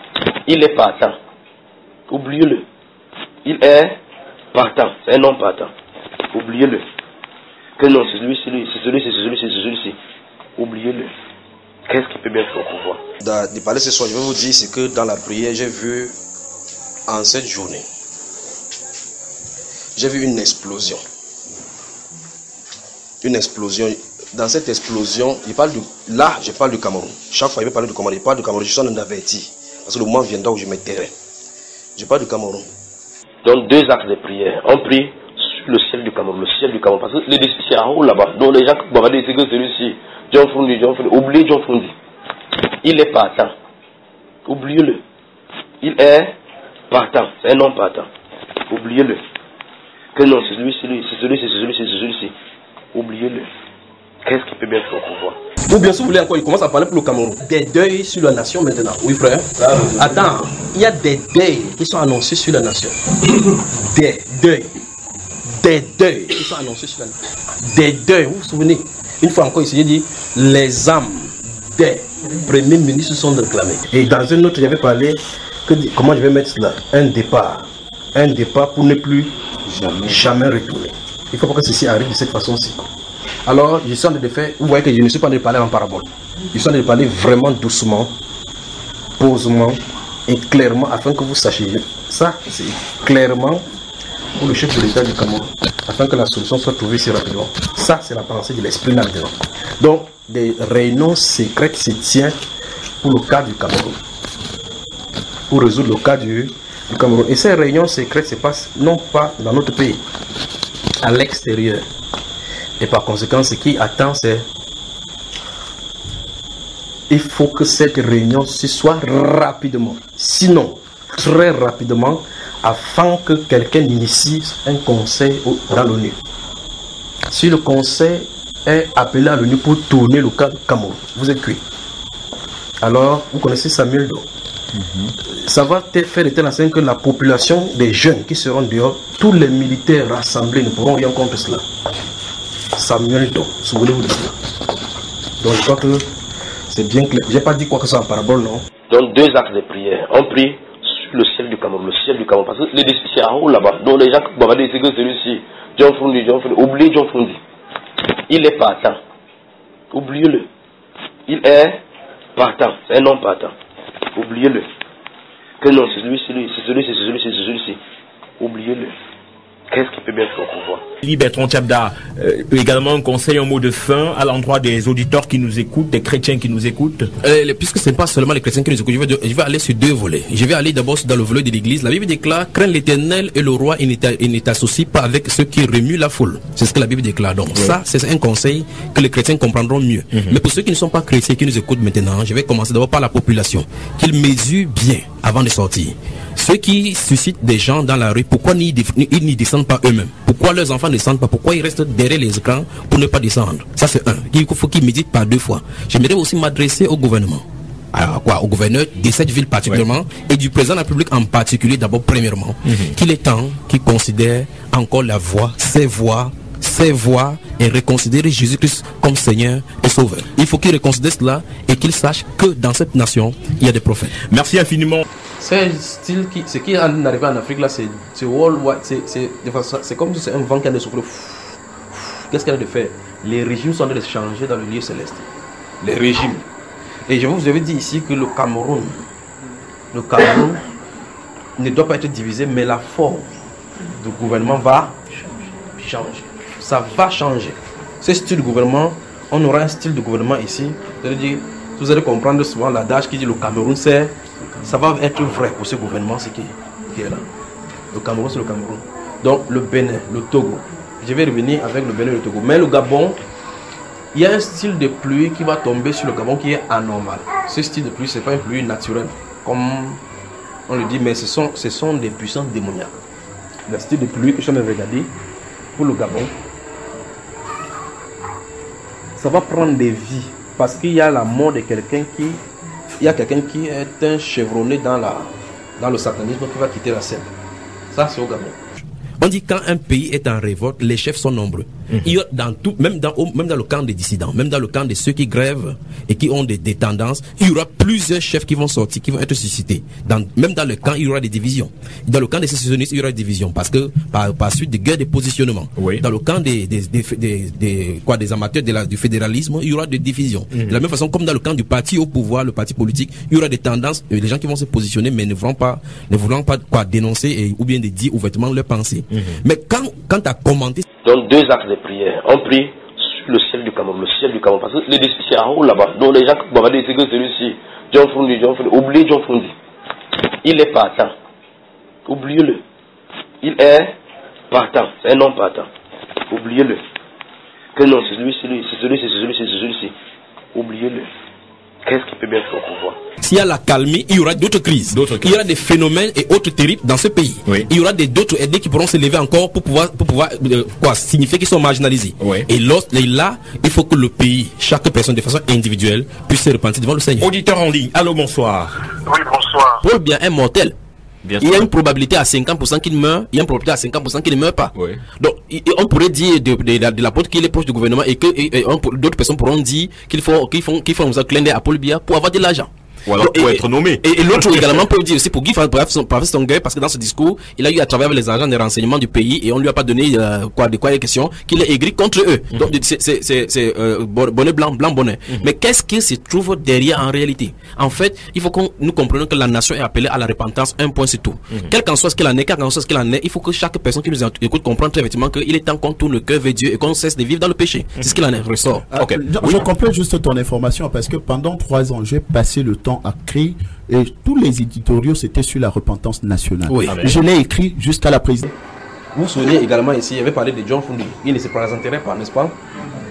Il est partant. Oubliez-le. Il est partant. C'est un homme partant. Oubliez-le. Que non, c'est celui-ci. Oubliez-le. Qu'est-ce qui peut bien faire pour voir? De parler ce soir, je vais vous dire, c'est que dans la prière, j'ai vu en cette journée, j'ai vu une explosion. Une explosion. Dans cette explosion, je parle du Cameroun. Chaque fois, je vais parler du Cameroun. Je parle du Cameroun, je suis en averti. Parce que le moment viendra où je me tairai. Je parle du Cameroun. Donc 2 actes de prière. On prie sur le ciel du Cameroun, parce que c'est en haut là-bas. Donc les gens qui vont dire que celui-ci, John Fundi, oubliez John Fundi. Il est partant. Oubliez-le. Il est partant. C'est un homme partant. Oubliez-le. Que non, c'est celui-ci. Oubliez-le. Qu'est-ce qui peut bien faire pour voir? Ou bien si vous voulez encore, il commence à parler pour le Cameroun. Des deuils sur la nation maintenant. Oui frère. Attends, il y a des deuils qui sont annoncés sur la nation. Des deuils qui sont annoncés sur la nation. Des deuils, vous vous souvenez? Une fois encore, il s'est dit, les âmes des premiers ministres sont réclamées. Et dans un autre, j'avais parlé, comment je vais mettre cela? Un départ pour ne plus jamais retourner. Il ne faut pas que ceci arrive de cette façon-ci. Alors, je suis en train de faire, vous voyez que je ne suis pas en train de parler en parabole. Je suis en train de parler vraiment doucement, posément et clairement, afin que vous sachiez. Ça, c'est clairement pour le chef de l'État du Cameroun, afin que la solution soit trouvée si rapidement. Ça, c'est la pensée de l'esprit là-dedans. Donc, des réunions secrètes se tiennent pour le cas du Cameroun, pour résoudre le cas du Cameroun. Et ces réunions secrètes se passent non pas dans notre pays, à l'extérieur. Et par conséquent, ce qui attend, c'est il faut que cette réunion se soit rapidement, sinon très rapidement, afin que quelqu'un initie un conseil dans l'ONU. Si le conseil est appelé à l'ONU pour tourner le cas du Cameroun, vous êtes cuit. Alors, vous connaissez Samuel Doe. Ça va faire de telle façon que la population des jeunes qui seront dehors, tous les militaires rassemblés ne pourront rien contre cela. Samuel Doe, souvenez-vous de cela. Donc je crois que c'est bien clair. Je n'ai pas dit quoi que ce soit en parabole, non? Donc 2 actes de prière. On prie le ciel du Cameroun, parce que c'est à haut là-bas, donc les gens qui vont dire que celui-ci, John Fundi, oubliez John Fundi. Il est partant. Oubliez-le. Il est partant. C'est un homme partant. Oubliez-le. Que non, c'est celui-ci. Oubliez-le. Qu'est-ce qui peut bien faire au pouvoir? Bertrand Tchabda, également un conseil, un mot de fin à l'endroit des auditeurs qui nous écoutent, des chrétiens qui nous écoutent. Puisque ce n'est pas seulement les chrétiens qui nous écoutent, je vais aller sur deux volets. Je vais aller d'abord dans le volet de l'église. La Bible déclare: crains l'Éternel et le roi, il ne t'associe pas avec ceux qui remuent la foule. C'est ce que la Bible déclare. Donc ça, c'est un conseil que les chrétiens comprendront mieux. Mais pour ceux qui ne sont pas chrétiens, qui nous écoutent maintenant, je vais commencer d'abord par la population. Qu'ils mesurent bien avant de sortir. Ceux qui suscitent des gens dans la rue, pourquoi ils n'y descendent pas eux-mêmes? Pourquoi leurs enfants ne descendent pas? Pourquoi ils restent derrière les écrans pour ne pas descendre? Ça, c'est un. Il faut qu'ils méditent par deux fois. J'aimerais aussi m'adresser au gouvernement. Alors quoi? Au gouverneur de cette ville particulièrement, et du président de la République en particulier, d'abord premièrement, qu'il est temps qu'il considère encore la voix, ses voix, et reconsidérer Jésus-Christ comme Seigneur et Sauveur. Il faut qu'il reconsidère cela et qu'il sache que dans cette nation, il y a des prophètes. Merci infiniment. C'est style ce qui est arrivé en Afrique là, c'est worldwide, c'est comme si c'est un vent qui a de souffler. Qu'est-ce qu'il y a de faire? Les régimes sont en train de changer dans le lieu céleste. Les régimes. Et je vous avais dit ici que le Cameroun ne doit pas être divisé, mais la forme du gouvernement va changer. Ça va changer. Ce style de gouvernement, on aura un style de gouvernement ici. C'est-à-dire, vous allez comprendre souvent l'adage qui dit le Cameroun, ça va être vrai pour ce gouvernement, ce qui est là. Le Cameroun, c'est le Cameroun. Donc, le Bénin, le Togo. Je vais revenir avec le Bénin et le Togo. Mais le Gabon, il y a un style de pluie qui va tomber sur le Gabon qui est anormal. Ce style de pluie, ce n'est pas une pluie naturelle, comme on le dit, mais ce sont des puissances démoniaques. Le style de pluie que je viens de regarder pour le Gabon, ça va prendre des vies parce qu'il y a la mort de quelqu'un qui... Il y a quelqu'un qui est un chevronné dans le satanisme qui va quitter la scène. Ça, c'est au Gabon. On dit quand un pays est en révolte, les chefs sont nombreux. Il y a dans tout, même dans le camp des dissidents, même dans le camp de ceux qui grèvent et qui ont des tendances, il y aura plusieurs chefs qui vont sortir, qui vont être suscités. Même dans le camp, il y aura des divisions. Dans le camp des sécessionnistes, il y aura des divisions parce que par suite de guerres de positionnement. Oui. Dans le camp des amateurs du fédéralisme, il y aura des divisions. De la même façon, comme dans le camp du parti au pouvoir, le parti politique, il y aura des tendances, les gens qui vont se positionner mais ne voulant pas dénoncer ou bien de dire ouvertement leurs pensées. Mais quand tu as commenté... Donc 2 actes de prière. On prie sur le ciel du Cameroun, parce que c'est à haut là-bas. Donc les gens qui vont dire que celui-ci, John Fundi, oubliez John Fundi. Il est partant. Oubliez-le. Il est partant. C'est un homme partant. Oubliez-le. Que non, c'est celui-ci. Oubliez-le. Qu'est-ce qui peut bien faire au pouvoir? S'il y a la calmie, il y aura d'autres crises. Il y aura des phénomènes et autres terribles dans ce pays. Oui. Il y aura d'autres aînés qui pourront se lever encore pour pouvoir signifier qu'ils sont marginalisés. Oui. Et là, il faut que le pays, chaque personne de façon individuelle, puisse se repentir devant le Seigneur. Auditeur en ligne, allô, bonsoir. Oui, bonsoir. Paul bien est mortel. Bien il y a une probabilité à 50% qu'il meurt, il y a une probabilité à 50% qu'il ne meurt pas. Oui. Donc, on pourrait dire de l'apôtre qu'il est proche du gouvernement et que d'autres personnes pourront dire qu'ils font un clin d'œil à Paul Biya pour avoir de l'argent. Ou alors pour être nommé. Et l'autre également peut dire aussi pour Guy Fastonguay, parce que dans ce discours, il a eu à travers les agents des renseignements du pays et on lui a pas donné de quoi il est question, qu'il est aigri contre eux. Donc c'est bonnet blanc bonnet. Mais qu'est-ce qui se trouve derrière en réalité? En fait, il faut que nous comprenions que la nation est appelée à la repentance, un point c'est tout. Quel qu'en soit ce qu'il en est, il faut que chaque personne qui nous écoute comprenne très effectivement qu'il est temps qu'on tourne le cœur vers Dieu et qu'on cesse de vivre dans le péché. C'est ce qu'il en est, ressort. Okay. Je complète juste ton information parce que pendant 3 ans, j'ai passé le temps à écrire et tous les éditoriaux c'était sur la repentance nationale. Oui. Je l'ai écrit jusqu'à la présidence. Vous vous souvenez également ici, il avait parlé de John Fundi. Il ne se présenterait pas, n'est-ce pas?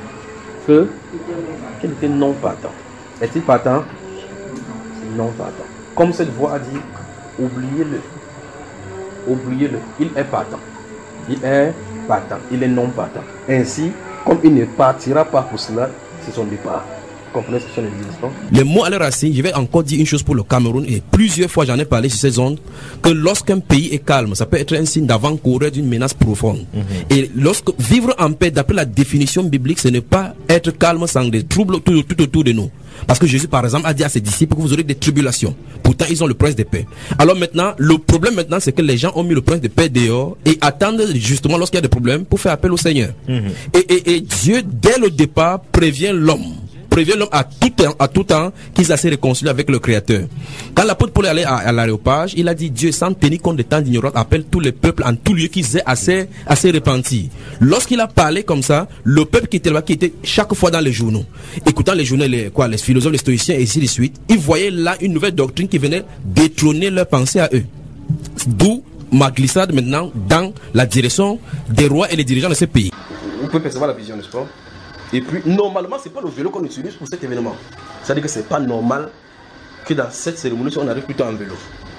Qu'il était non partant. Est-il partant? Non partant. Comme cette voix a dit, oubliez-le. Oubliez-le. Il est partant. Il est non partant. Ainsi, comme il ne partira pas pour cela, c'est son départ. Les mots à leur racine, je vais encore dire une chose pour le Cameroun et plusieurs fois j'en ai parlé sur ces ondes, que lorsqu'un pays est calme, ça peut être un signe d'avant-coureur d'une menace profonde. Et lorsque vivre en paix, d'après la définition biblique, ce n'est pas être calme sans des troubles tout autour de nous. Parce que Jésus, par exemple, a dit à ses disciples que vous aurez des tribulations. Pourtant, ils ont le prince de paix. Alors maintenant, le problème maintenant, c'est que les gens ont mis le prince de paix dehors et attendent justement lorsqu'il y a des problèmes pour faire appel au Seigneur. Et Dieu, dès le départ, prévient l'homme à tout temps qu'ils se réconcilient avec le Créateur. Quand l'apôtre Paul est allé à l'Aréopage, il a dit Dieu, sans tenir compte des temps d'ignorance, appelle tous les peuples en tout lieu qu'ils aient assez repentis. Lorsqu'il a parlé comme ça, le peuple qui était là, qui était chaque fois dans les journaux, écoutant les journaux, les philosophes, les stoïciens et ainsi de suite, ils voyaient là une nouvelle doctrine qui venait détrôner leur pensée à eux. D'où ma glissade maintenant dans la direction des rois et des dirigeants de ce pays. Vous pouvez percevoir la vision, n'est-ce pas? Et puis, normalement, c'est pas le vélo qu'on utilise pour cet événement. C'est-à-dire que c'est pas normal que dans cette cérémonie, on arrive plutôt en vélo.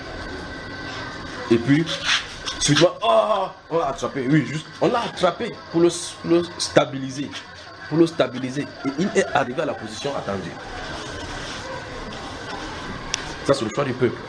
Et puis, suivant, on l'a attrapé. Oui, juste, on l'a attrapé pour le stabiliser. Pour le stabiliser. Et il est arrivé à la position attendue. Ça, c'est le choix du peuple.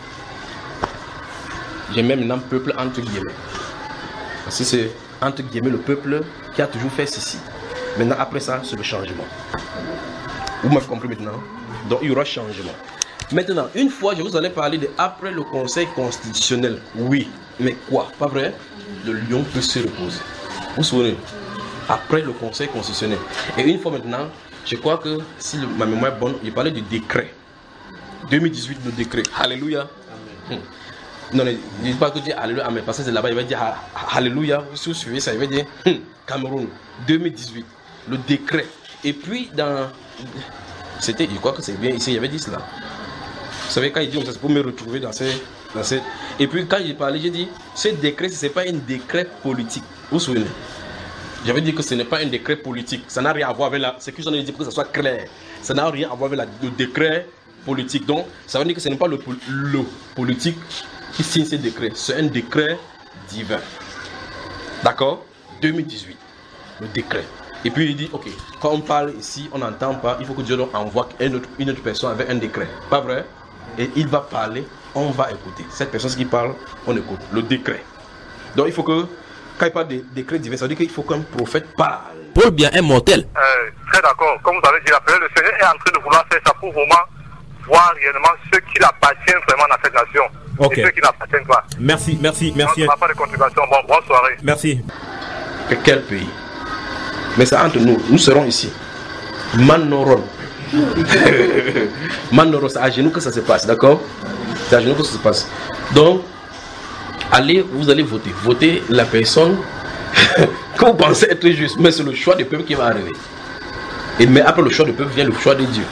J'ai même un peuple entre guillemets. Parce que c'est entre guillemets le peuple qui a toujours fait ceci. Maintenant, après ça, c'est le changement. Vous m'avez compris maintenant? Donc, il y aura changement. Maintenant, une fois, je vous en ai parlé de après le Conseil constitutionnel. Oui, mais quoi? Pas vrai? Le lion peut se reposer. Vous vous souvenez? Après le Conseil constitutionnel. Et une fois maintenant, je crois que, si ma mémoire est bonne, il parlait du décret. 2018, le décret. Alléluia. Non, ne dis pas que dire Alléluia, mais parce que c'est là-bas, il va dire Alléluia. Si vous suivez ça, il va dire Cameroun, 2018. Le décret. Et puis, c'était, je crois que c'est bien ici, il y avait dit cela. Vous savez, quand il dit, c'est pour me retrouver dans cette. Et puis, quand j'ai parlé, j'ai dit, ce décret, ce n'est pas un décret politique. Vous vous souvenez? J'avais dit que ce n'est pas un décret politique. Ça n'a rien à voir avec la. C'est que j'en ai dit pour que ça soit clair. Ça n'a rien à voir avec le décret politique. Donc, ça veut dire que ce n'est pas le politique qui signe ce décret. C'est un décret divin. D'accord? 2018. Le décret. Et puis il dit, ok, quand on parle ici, on n'entend pas, il faut que Dieu envoie une autre personne avec un décret. Pas vrai? Et il va parler, on va écouter. Cette personne qui parle, on écoute. Le décret. Donc il faut que, quand il parle de décret divin, ça veut dire qu'il faut qu'un prophète parle. Paul bien est mortel. Très d'accord. Comme vous avez dit, le Seigneur est en train de vouloir faire ça pour vraiment voir réellement ceux qui appartiennent vraiment à cette nation. Okay. Et ceux qui n'appartiennent pas. Merci. Donc, on n'a pas de contribution. Bonne soirée. Merci. Quel pays? Mais c'est entre nous, nous serons ici. Manoron. Manoron, c'est à genoux que ça se passe, d'accord? C'est à genoux que ça se passe. Donc, vous allez voter. Votez la personne que vous pensez être juste. Mais c'est le choix du peuple qui va arriver. Mais après le choix du peuple vient le choix de Dieu.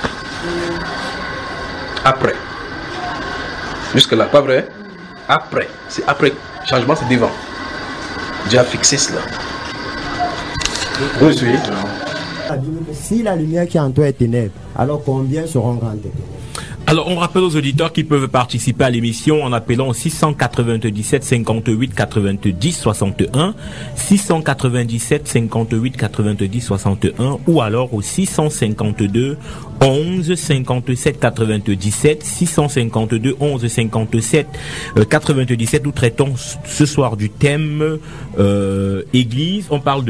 Après. Jusque là, pas vrai? Après. C'est après. Changement, c'est devant. Dieu a fixé cela. Oui, oui. Si la lumière qui est en toi est ténèbre, alors combien seront grandes tes ténèbres? Alors, on rappelle aux auditeurs qui peuvent participer à l'émission en appelant 697 58 90 61, 697 58 90 61 ou alors au 652 11 57 97, 652 11 57 97. Nous traitons ce soir du thème Église. On parle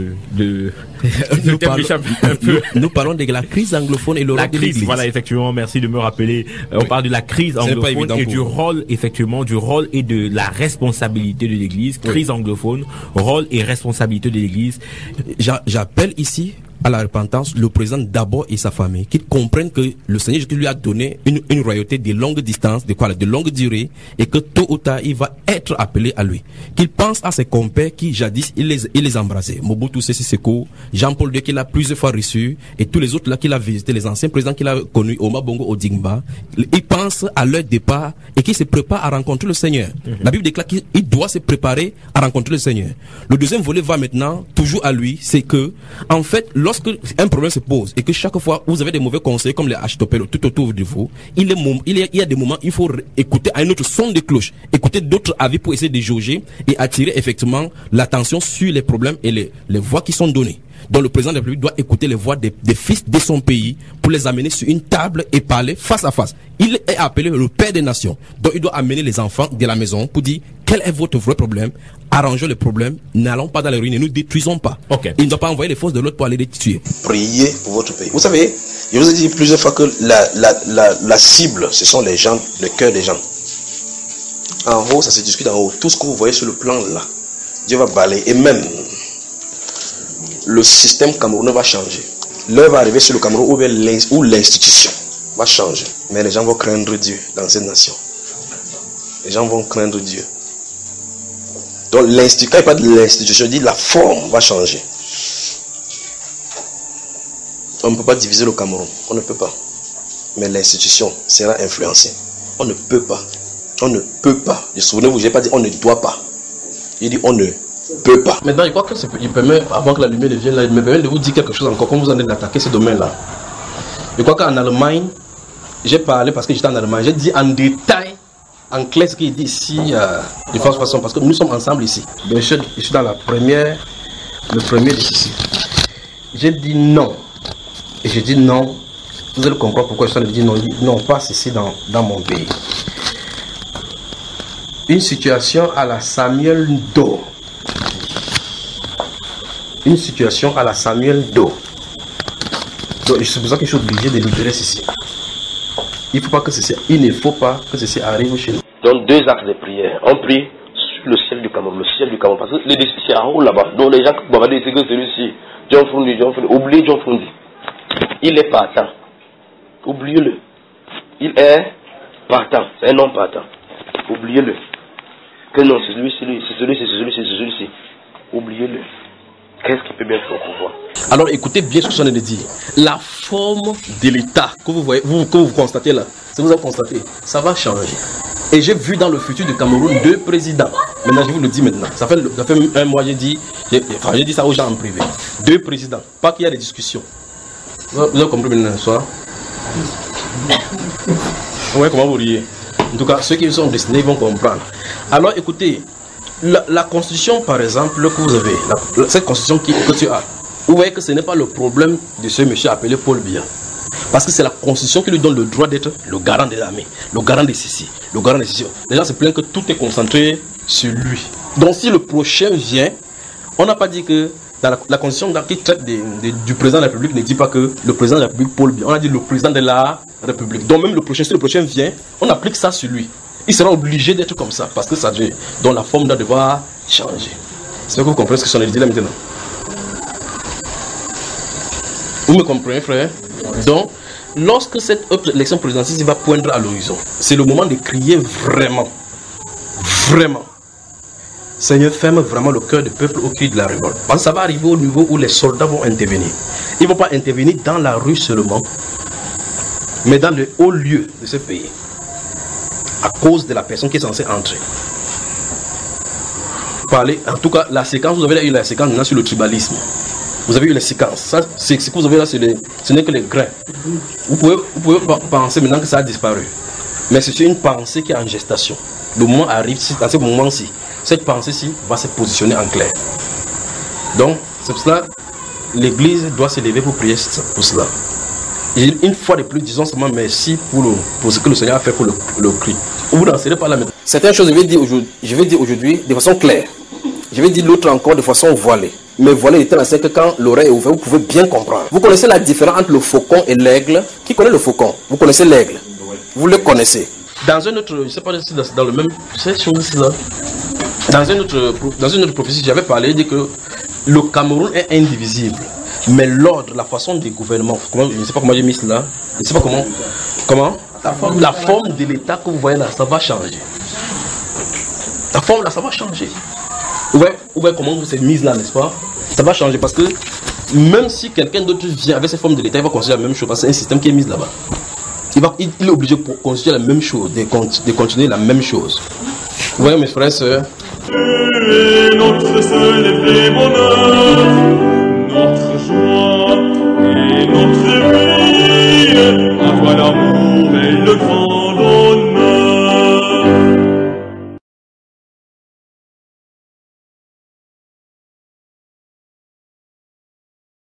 nous parlons de la crise anglophone et le rôle de l'Église. Voilà, effectivement, merci de me rappeler. On parle de la crise anglophone et du rôle et de la responsabilité de l'Église. Crise anglophone, rôle et responsabilité de l'Église. J'appelle ici à la repentance le président d'abord et sa famille, qu'ils comprennent que le Seigneur Jésus lui a donné une royauté de longue distance, de longue durée, et que tôt ou tard il va être appelé à lui. Qu'il pense à ses compères qui jadis il les embrassait. Mobutu Sese Seko, Jean-Paul II qu'il a plusieurs fois reçu, et tous les autres là qu'il a visité, les anciens présidents qu'il a connus, Omar Bongo Odingba, ils pensent à leur départ et qu'ils se préparent à rencontrer le Seigneur. La Bible déclare qu'il doit se préparer à rencontrer le Seigneur. Le deuxième volet va maintenant toujours à lui, c'est que en fait lorsque un problème se pose et que chaque fois vous avez des mauvais conseils comme les Achitopel tout autour de vous, il y a des moments il faut écouter à un autre son de cloche, écouter d'autres avis pour essayer de jauger et attirer effectivement l'attention sur les problèmes et les voies qui sont données. Donc le président de la République doit écouter les voix des fils de son pays pour les amener sur une table et parler face à face. Il est appelé le père des nations. Donc il doit amener les enfants de la maison pour dire quel est votre vrai problème, arrangeons les problèmes, n'allons pas dans les ruines, ne nous détruisons pas. Il ne doit pas envoyer les forces de l'autre pour aller les tuer. Priez pour votre pays. Vous savez, je vous ai dit plusieurs fois que la cible, ce sont les gens, le cœur des gens. En haut, ça se discute en haut. Tout ce que vous voyez sur le plan là, Dieu va balayer. Et même, le système camerounais va changer. L'heure va arriver sur le Cameroun où l'institution va changer. Mais les gens vont craindre Dieu dans cette nation. Les gens vont craindre Dieu. Donc, quand il parle de l'institution, il dit la forme va changer. On ne peut pas diviser le Cameroun. On ne peut pas. Mais l'institution sera influencée. On ne peut pas. On ne peut pas. Souvenez-vous, je n'ai pas dit on ne doit pas. Il dit on ne peut pas. Maintenant, je crois que il permet, avant que la lumière ne vienne là, il me permet de vous dire quelque chose encore, comme vous en êtes d'attaquer ce domaine-là. Je crois qu'en Allemagne, j'ai parlé parce que j'étais en Allemagne, j'ai dit en détail, en clair ce qu'il dit ici, de façon, parce que nous sommes ensemble ici. Je suis dans le premier de ceci. J'ai dit non. Et j'ai dit non. Vous allez comprendre pourquoi je suis en train de dire non. Non, pas ceci dans mon pays. Une situation à la Samuel Doe. Une situation à la Samuel Doe. Donc c'est pour ça que je suis obligé de libérer ceci. Il ne faut pas que ceci arrive chez nous. Donc 2 actes de prière. On prie sur le ciel du Cameroun. Le ciel du Cameroun. Parce que c'est en haut là-bas. Donc les gens qui vont dire que celui-ci, John Frundi. Oubliez John Frundi. Il est partant. Oubliez-le. Il est partant. C'est un homme partant. Oubliez-le. Que non, c'est celui-ci. Oubliez-le. Qu'est-ce qu'il peut bien faire pour voir? Alors écoutez bien ce que je viens de dire. La forme de l'État que vous voyez, que vous constatez là, ce que vous avez constaté, ça va changer. Et j'ai vu dans le futur du Cameroun 2 présidents. Maintenant, je vous le dis maintenant. Ça fait un mois, j'ai dit ça aux gens en privé. 2 présidents. Pas qu'il y a des discussions. Vous avez compris maintenant, soir? Ouais, comment vous riez? En tout cas, ceux qui sont destinés vont comprendre. Alors écoutez, la constitution par exemple que vous avez, cette constitution que tu as, vous voyez que ce n'est pas le problème de ce monsieur appelé Paul Biya. Parce que c'est la constitution qui lui donne le droit d'être le garant de l'armée, le garant de ceci, le garant de ceci. Les gens se plaignent que tout est concentré sur lui. Donc si le prochain vient, on n'a pas dit que dans la constitution qui traite du président de la République ne dit pas que le président de la République Paul Biya. On a dit le président de la République. Donc même si le prochain vient, on applique ça sur lui. Il sera obligé d'être comme ça parce que ça devient. Donc la forme doit devoir changer. C'est que vous comprenez ce que je suis en train de dire là maintenant. Vous me comprenez, frère? Donc, lorsque cette élection présidentielle va poindre à l'horizon, c'est le moment de crier vraiment. Vraiment. Seigneur, ferme vraiment le cœur du peuple au cri de la révolte. Parce que ça va arriver au niveau où les soldats vont intervenir. Ils ne vont pas intervenir dans la rue seulement, mais dans le haut lieu de ce pays. À cause de la personne qui est censée entrer. Parler, en tout cas, la séquence, vous avez eu la séquence maintenant sur le tribalisme. Vous avez eu les séquences. Ça, c'est ce que vous avez là, ce n'est que les grains. Vous pouvez penser maintenant que ça a disparu. Mais c'est une pensée qui est en gestation. Le moment arrive, dans ce moment-ci, cette pensée-ci va se positionner en clair. Donc, c'est pour cela l'Église doit se lever pour prier pour cela. Et une fois de plus, disons seulement merci pour ce que le Seigneur a fait pour le cri. Vous n'en serez pas là maintenant. Certaines choses, je vais dire aujourd'hui de façon claire. Je vais dire l'autre encore de façon voilée. Mais voilée était la que quand l'oreille est ouverte, vous pouvez bien comprendre. Vous connaissez la différence entre le faucon et l'aigle? Qui connaît le faucon? Vous connaissez l'aigle? Vous le connaissez. Dans un autre, je ne sais pas si dans le même, cette chose-là, dans une autre prophétie, j'avais parlé, dit que le Cameroun est indivisible. Mais l'ordre, la façon du gouvernement, je ne sais pas comment j'ai mis cela, je ne sais pas comment la forme de l'État que vous voyez là, ça va changer. La forme là, ça va changer. Vous voyez comment vous êtes mise là, n'est-ce pas? Ça va changer parce que même si quelqu'un d'autre vient avec cette forme de l'État, il va considérer la même chose parce que c'est un système qui est mis là-bas. Il est obligé de considérer la même chose, de continuer la même chose. Vous voyez mes frères et sœurs? Et notre seul et vrai bonheur.